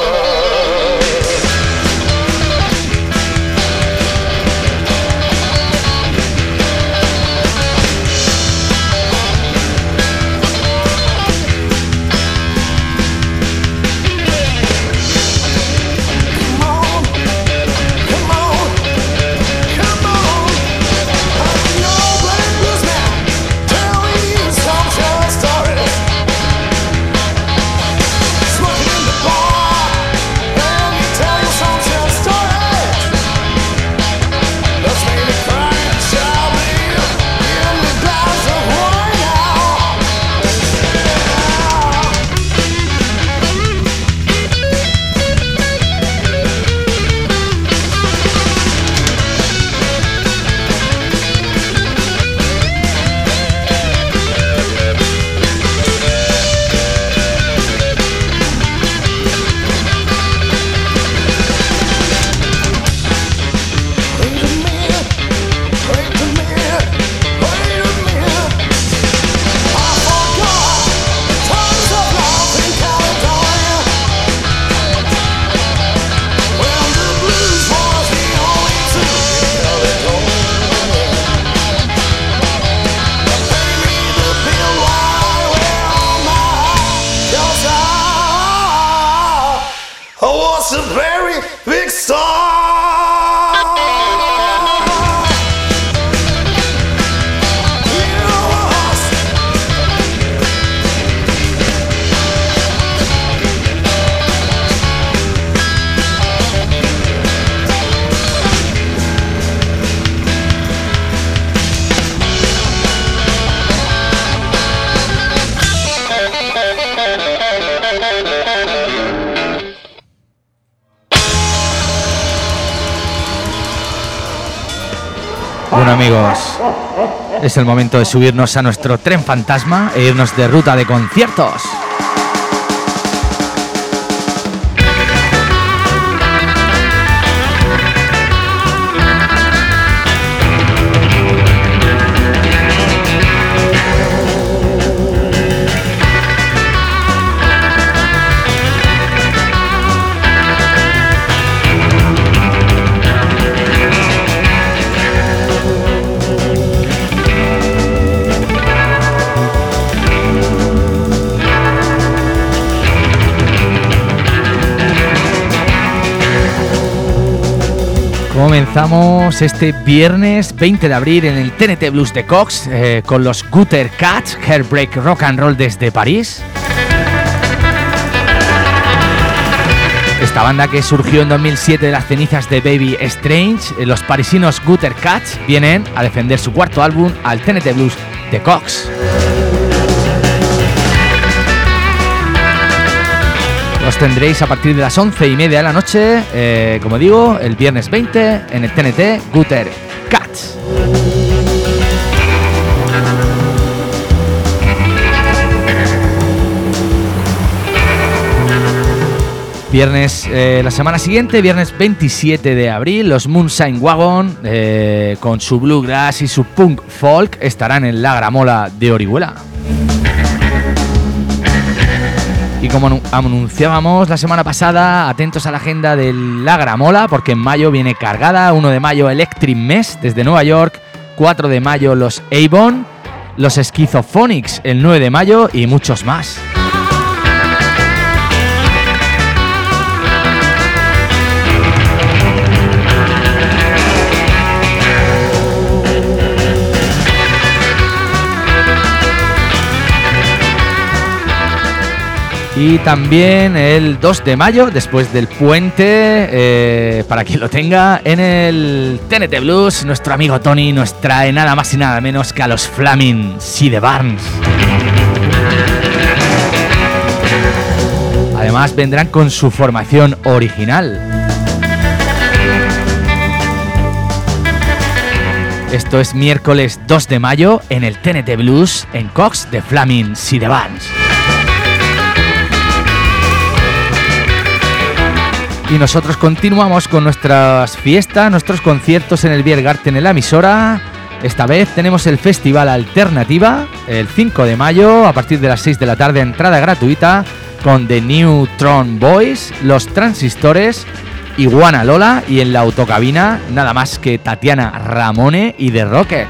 A very big star. Bueno, amigos, es el momento de subirnos a nuestro tren fantasma e irnos de ruta de conciertos. Comenzamos este viernes 20 de abril en el TNT Blues de Cox con los Gutter Cats, Heartbreak Rock and Roll desde París. Esta banda que surgió en 2007 de las cenizas de Baby Strange, los parisinos Gutter Cats vienen a defender su cuarto álbum al TNT Blues de Cox. Los tendréis a partir de las 11:30 de la noche, como digo, el viernes 20 en el TNT Gutter Cats. Viernes, la semana siguiente, viernes 27 de abril, los Moonshine Wagon, con su bluegrass y su punk folk, estarán en la Gramola de Orihuela. Y como anunciábamos la semana pasada, atentos a la agenda de la Gramola, porque en mayo viene cargada. 1 de mayo Electric Mess desde Nueva York, 4 de mayo los Avon, los Schizophonics el 9 de mayo y muchos más. Y también el 2 de mayo, después del puente, para quien lo tenga, en el TNT Blues, nuestro amigo Tony nos trae nada más y nada menos que a los Flaming Sea Barnes. Además vendrán con su formación original. Esto es miércoles 2 de mayo en el TNT Blues en Cox de Flaming Sea Barnes. Y nosotros continuamos con nuestras fiestas, nuestros conciertos en el Biergarten en la emisora. Esta vez tenemos el Festival Alternativa, el 5 de mayo, a partir de las 6 de la tarde, entrada gratuita, con The Neutron Boys, Los Transistores, Iguana Lola y en la autocabina nada más que Tatiana Ramone y The Rocket.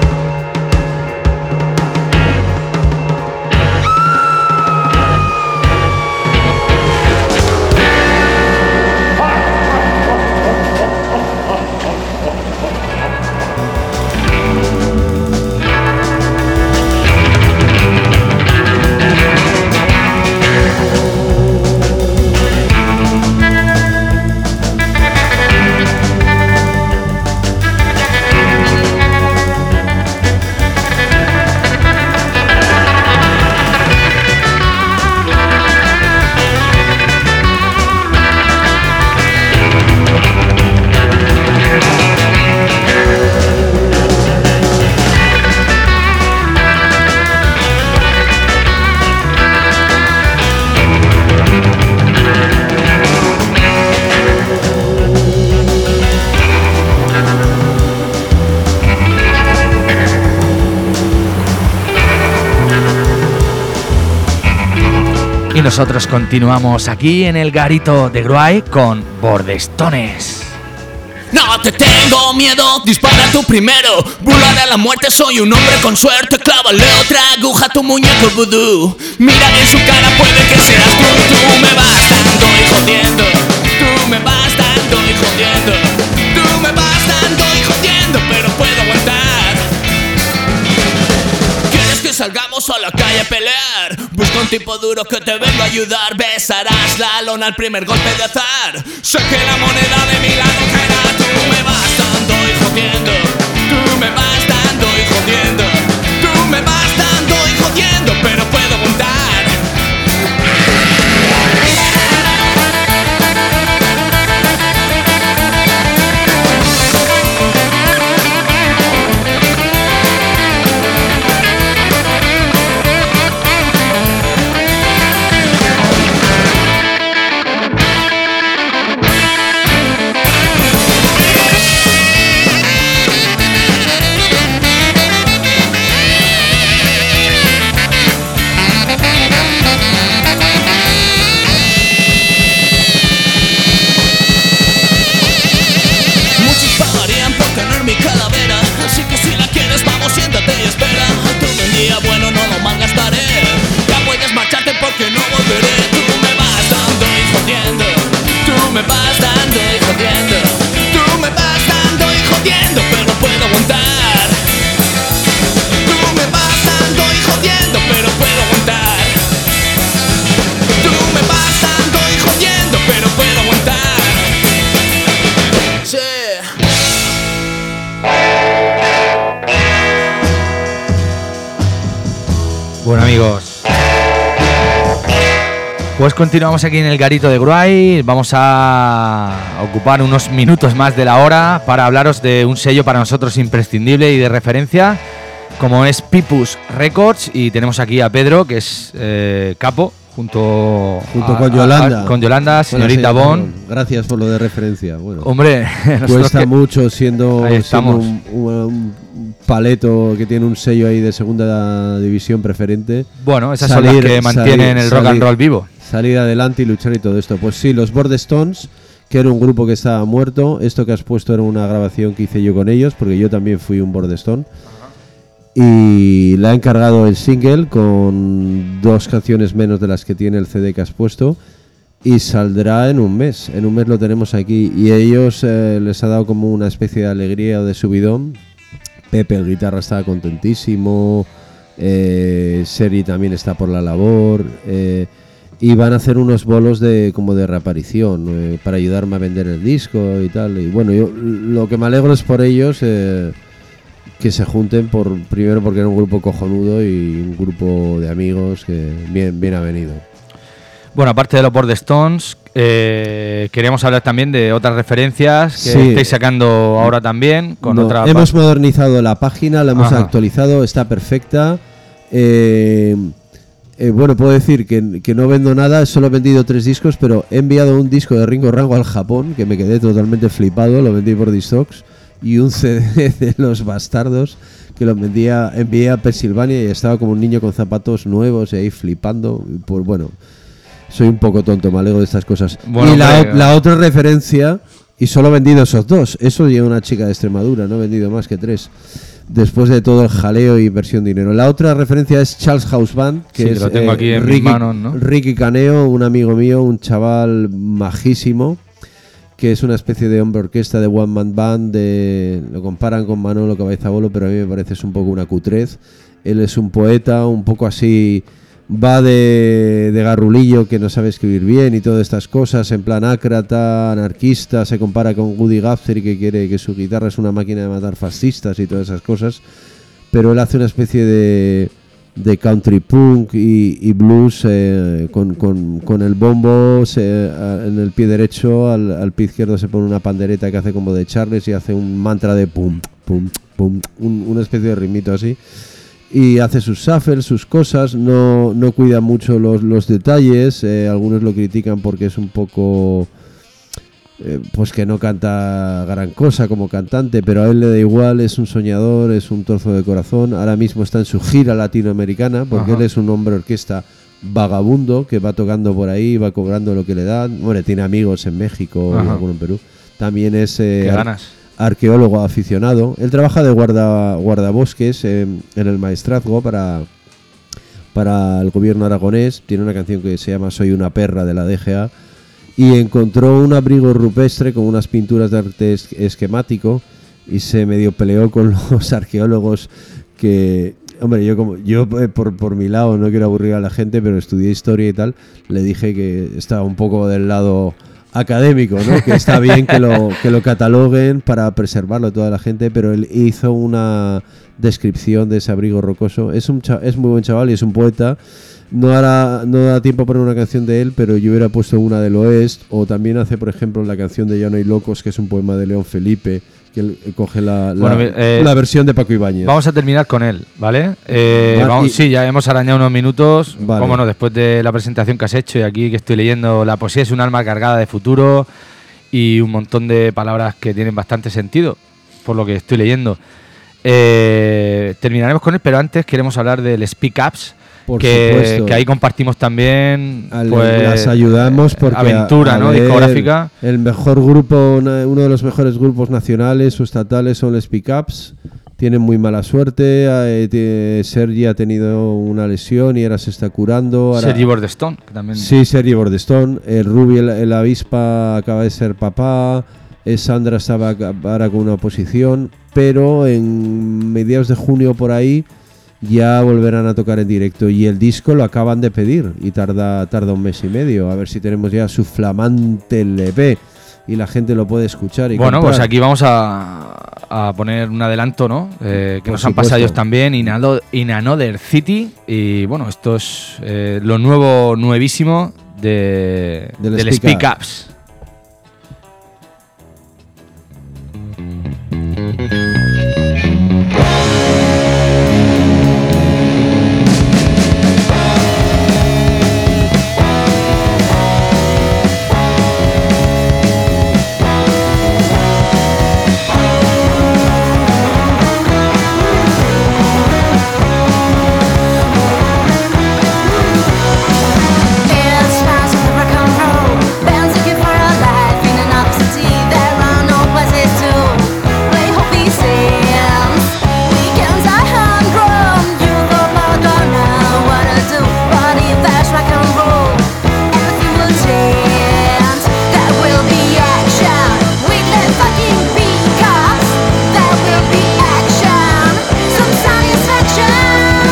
Y nosotros continuamos aquí en el garito de Gruay con Bordestones. No te tengo miedo, dispara tú primero. Burlar a la muerte, soy un hombre con suerte. Clávale otra aguja a tu muñeco vudú. Mira en su cara, puede que seas tú. Tú me vas dando y jodiendo. Tú me vas dando y jodiendo. Tú me vas dando y jodiendo, pero puedo aguantar. ¿Quieres que salgamos a la calle a pelear? Busca un tipo duro que te venga a ayudar. Besarás la lona al primer golpe de azar. Sé que la moneda de mi lado caerá. Tú me vas dando y jodiendo. Tú me vas dando y jodiendo. Tú me vas dando y jodiendo, pero puedo aguantar. Pues continuamos aquí en el garito de Gruay. Vamos a ocupar unos minutos más de la hora para hablaros de un sello para nosotros imprescindible y de referencia, como es Pipus Records. Y tenemos aquí a Pedro, que es capo, junto con Yolanda. Con Yolanda, señorita Bueno, Bon. gracias por lo de referencia. Bueno, Hombre, nosotros cuesta que- mucho siendo Ahí estamos. un paleto que tiene un sello ahí de segunda división preferente. Bueno, esas son las que mantienen el rock and roll vivo. Salir adelante y luchar y todo esto. Pues sí, los Bored Stones, que era un grupo que estaba muerto. Esto que has puesto era una grabación que hice yo con ellos, porque yo también fui un Bored Stone. Y le ha encargado el single con 2 canciones menos de las que tiene el CD que has puesto. Y saldrá en un mes. En un mes lo tenemos aquí. Y a ellos les ha dado como una especie de alegría o de subidón. Pepe, el guitarra, estaba contentísimo. Seri también está por la labor. Y van a hacer unos bolos como de reaparición para ayudarme a vender el disco y tal. Y bueno, yo lo que me alegro es por ellos que se junten, primero porque era un grupo cojonudo y un grupo de amigos que bien ha venido. Bueno, aparte de los Bored Stones, queríamos hablar también de otras referencias que Sí. estáis sacando ahora también con No, otra. hemos modernizado la página, la hemos Ajá. actualizado, está perfecta. Bueno, puedo decir que no vendo nada, solo he vendido 3 discos, pero he enviado un disco de Ringo Rango al Japón, que me quedé totalmente flipado, lo vendí por Discogs, y un CD de Los Bastardos, que lo envié a Pensilvania y estaba como un niño con zapatos nuevos y ahí flipando. Pues bueno, soy un poco tonto, me alegro de estas cosas. Bueno, y hombre, la otra referencia, y solo he vendido esos 2, eso lleva una chica de Extremadura, no he vendido más que 3. Después de todo el jaleo y inversión de dinero. La otra referencia es Charles House Band, que Sí, es lo tengo aquí en mis manos, ¿no? Ricky Caneo, un amigo mío, un chaval majísimo, que es una especie de hombre orquesta de one man band. Lo comparan con Manolo Cabezabolo, pero a mí me parece es un poco una cutrez. Él es un poeta, un poco así, va de garrulillo, que no sabe escribir bien y todas estas cosas, en plan ácrata, anarquista. Se compara con Woody Guthrie, que quiere que su guitarra es una máquina de matar fascistas y todas esas cosas, pero él hace una especie de country punk y blues con el bombo en el pie derecho, al pie izquierdo se pone una pandereta que hace como de Charles y hace un mantra de pum, pum, pum, una especie de ritmito así. Y hace sus shuffles, sus cosas, no cuida mucho los detalles. Algunos lo critican porque es un poco pues que no canta gran cosa como cantante, pero a él le da igual, es un soñador, es un trozo de corazón. Ahora mismo está en su gira latinoamericana, porque Ajá. él es un hombre orquesta vagabundo que va tocando por ahí, va cobrando lo que le dan. Bueno, tiene amigos en México y Ajá. alguno en Perú. También es Qué ganas. arqueólogo aficionado. Él trabaja de guardabosques en el maestrazgo para el gobierno aragonés. Tiene una canción que se llama Soy una perra, de la DGA, y encontró un abrigo rupestre con unas pinturas de arte esquemático y se medio peleó con los arqueólogos que... Hombre, yo por mi lado no quiero aburrir a la gente, pero estudié historia y tal, le dije que estaba un poco del lado académico, ¿no? Que está bien que lo cataloguen para preservarlo toda la gente, pero él hizo una descripción de ese abrigo rocoso. Es muy buen chaval y es un poeta. No da tiempo a poner una canción de él, pero yo hubiera puesto una del Oest, o también hace, por ejemplo, la canción de Ya no hay locos, que es un poema de León Felipe, que él coge la versión de Paco Ibáñez. Vamos a terminar con él, ¿vale? Vale, Sí, ya hemos arañado unos minutos. Vale. Cómo no, después de la presentación que has hecho y aquí que estoy leyendo, la poesía es un alma cargada de futuro y un montón de palabras que tienen bastante sentido, por lo que estoy leyendo. Terminaremos con él, pero antes queremos hablar del Speak Ups, Por que supuesto. ahí compartimos también Las ayudamos porque aventura, ¿no? ver, Discográfica. El mejor grupo, uno de los mejores grupos nacionales o estatales son los Speak Ups. Tienen muy mala suerte. Sergi ha tenido una lesión y ahora se está curando. Sergi Bordestone, que también. Sí, Sergi Bordestone. El Rubi, el avispa, acaba de ser papá. Sandra estaba ahora con una oposición. Pero en mediados de junio por ahí ya volverán a tocar en directo. Y el disco lo acaban de pedir y tarda un mes y medio. A ver si tenemos ya su flamante LP y la gente lo puede escuchar y Bueno, comprar. pues aquí vamos a poner un adelanto, ¿no? Que Por nos han pasado supuesto. ellos también, In Another City. Y bueno, esto es lo nuevísimo Del Speak Speak Ups. It's fast as rock and roll. Bands looking for a life in an upper city. There are no places to play hobby scenes. Weekends are homegrown. You don't know what to do. But if there's rock and roll, everything will change. There will be action with the fucking pickups. There will be action, some satisfaction.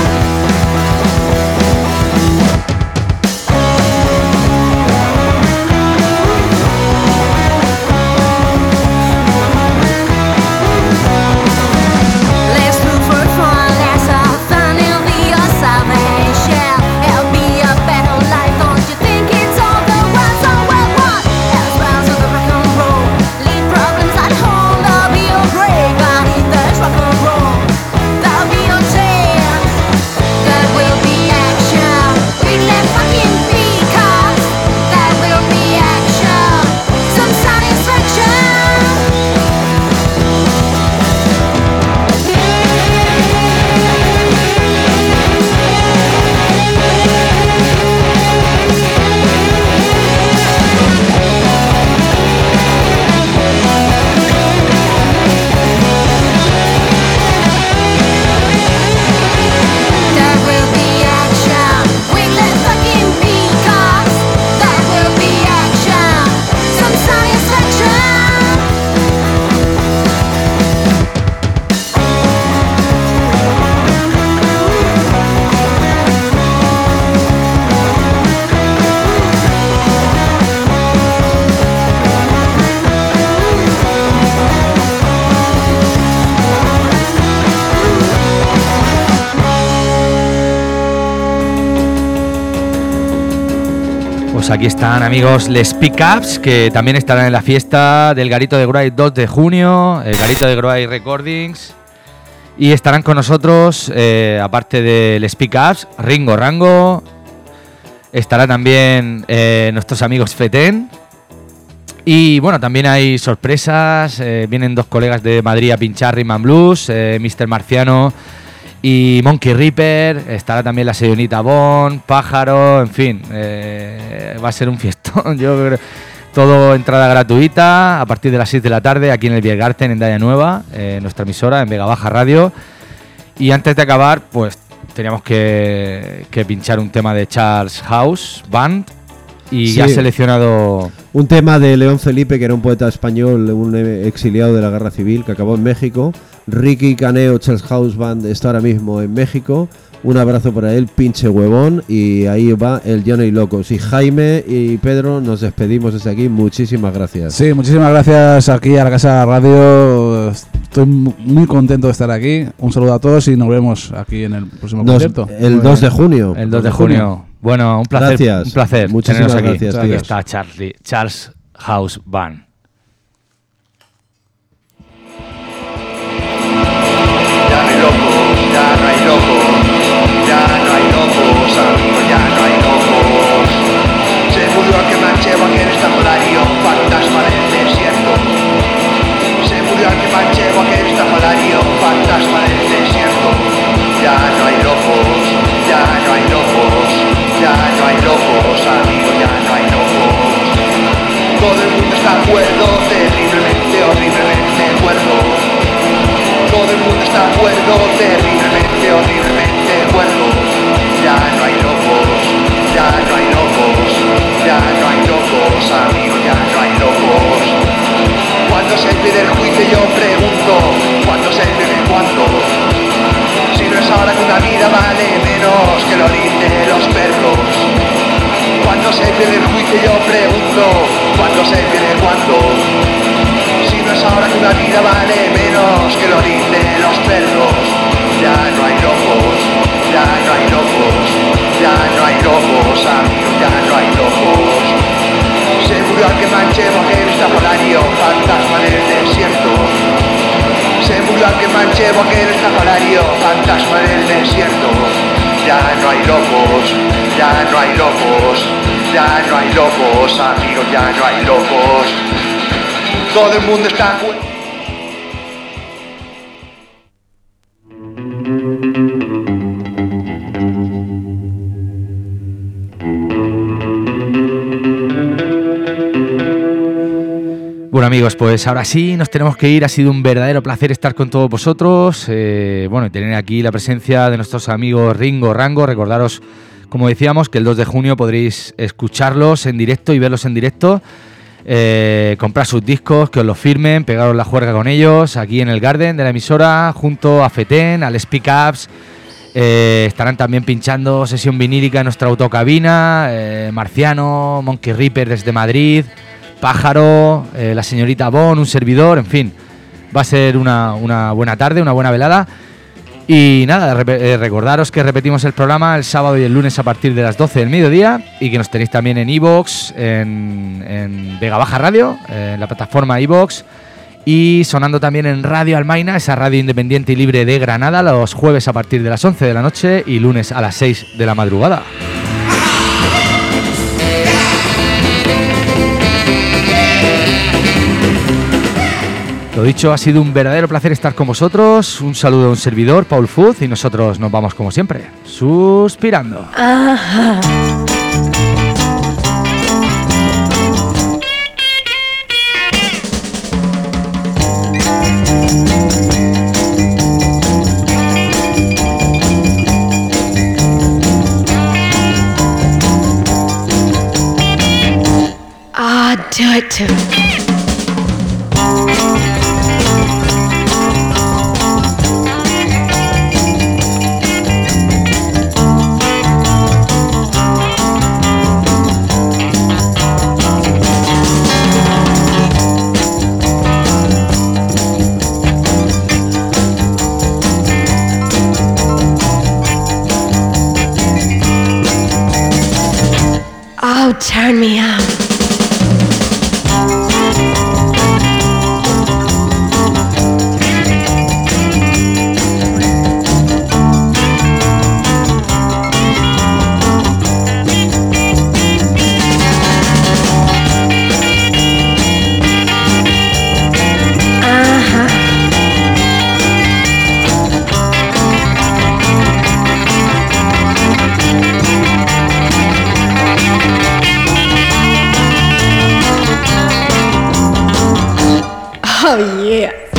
Let's look for fun, let's have fun, it'll be your salvation. It'll be a better life, don't you think it's all the one so well won? As well as the rock and roll, leave problems at home, there'll be your break. But if there's rock and roll, there'll be your change. There will be action, with the fucking pickups. There will be action, some satisfaction. There will be action with the fucking pickups. There will be action, some satisfaction. Pues aquí están, amigos, les Pickups, que también estarán en la fiesta del Garito de Groy 2 de junio, el Garito de Groy Recordings. Y estarán con nosotros, aparte de les Pickups, Ringo Rango. Estará también nuestros amigos Feten. Y bueno, también hay sorpresas. Vienen dos colegas de Madrid a pinchar Rhythm and Blues, Mr. Marciano y Monkey Reaper. Estará también la señorita Bond, Pájaro, en fin. Va a ser un fiestón, yo creo. Todo entrada gratuita a partir de las 6 de la tarde aquí en el Biergarten, en Daya Nueva, nuestra emisora, en Vega Baja Radio. Y antes de acabar, pues teníamos que pinchar un tema de Charles House Band. Y Sí. ya ha seleccionado... Un tema de León Felipe, que era un poeta español, un exiliado de la Guerra Civil, que acabó en México. Ricky Caneo, Charles House Band, está ahora mismo en México. Un abrazo para él, pinche huevón. Y ahí va el Johnny Locos. Y Jaime y Pedro, nos despedimos desde aquí. Muchísimas gracias. Sí, muchísimas gracias aquí a la Casa Radio. Estoy muy contento de estar aquí. Un saludo a todos y nos vemos aquí en el próximo concierto. El 2 de junio. El 2 de junio. Bueno, un placer. Gracias. Un placer. Muchísimas teneros aquí. gracias, Aquí tíos. está Charles House Band. Ya no hay locos, ya no hay locos, ya no hay locos, amigo, ya no hay locos. Se murió aquel manchego, aquel estafolario, fantasma del desierto. Se murió aquel manchego, aquel estafolario, fantasma del desierto. Ya no hay locos, ya no hay locos, ya no hay locos, amigo, ya no hay locos. Todo el mundo está cuerdo, terriblemente, horriblemente cuerdo. Todo el mundo está cuerdo, terriblemente, horriblemente cuerdo. Ya no hay locos, ya no hay locos, ya no hay locos, amigo, ya no hay locos. Cuando se pide el juicio yo pregunto, ¿cuándo se pide cuándo? Si no es ahora que una vida vale menos que el orín de los perros. Cuando se pide el juicio yo pregunto, ¿cuándo se pide cuándo? Si no es ahora que una vida vale menos que el orín de los perros. Ya no hay locos, ya no hay locos, ya no hay locos, amigos, ya no hay locos. Se murió al que manchemo, aquel estrafalario, fantasma del desierto. Se murió al que manchemo, aquel estrafalario, fantasma del desierto. Ya no hay locos, ya no hay locos, ya no hay locos, amigos, ya no hay locos. Todo el mundo está Bueno amigos, pues ahora sí nos tenemos que ir. Ha sido un verdadero placer estar con todos vosotros. Bueno, y tener aquí la presencia de nuestros amigos Ringo Rango. Recordaros, como decíamos, que el 2 de junio podréis escucharlos en directo y verlos en directo. Comprar sus discos, que os los firmen, pegaros la juerga con ellos aquí en el Garden de la emisora, junto a Feten, al Speak Ups. Estarán también pinchando sesión vinílica en nuestra autocabina, Marciano, Monkey Reaper desde Madrid, Pájaro, la señorita Bon, un servidor, en fin, va a ser una buena tarde, una buena velada. Y nada, recordaros que repetimos el programa el sábado y el lunes a partir de las 12 del mediodía y que nos tenéis también en iVoox, en Vega Baja Radio, en la plataforma iVoox, y sonando también en Radio Almaina, esa radio independiente y libre de Granada, los jueves a partir de las 11 de la noche y lunes a las 6 de la madrugada. Lo dicho, ha sido un verdadero placer estar con vosotros. Un saludo a un servidor, Paul Fuz, y nosotros nos vamos como siempre, suspirando. Ajá. Ah, do it too. Oh, turn me on. Oh, yeah.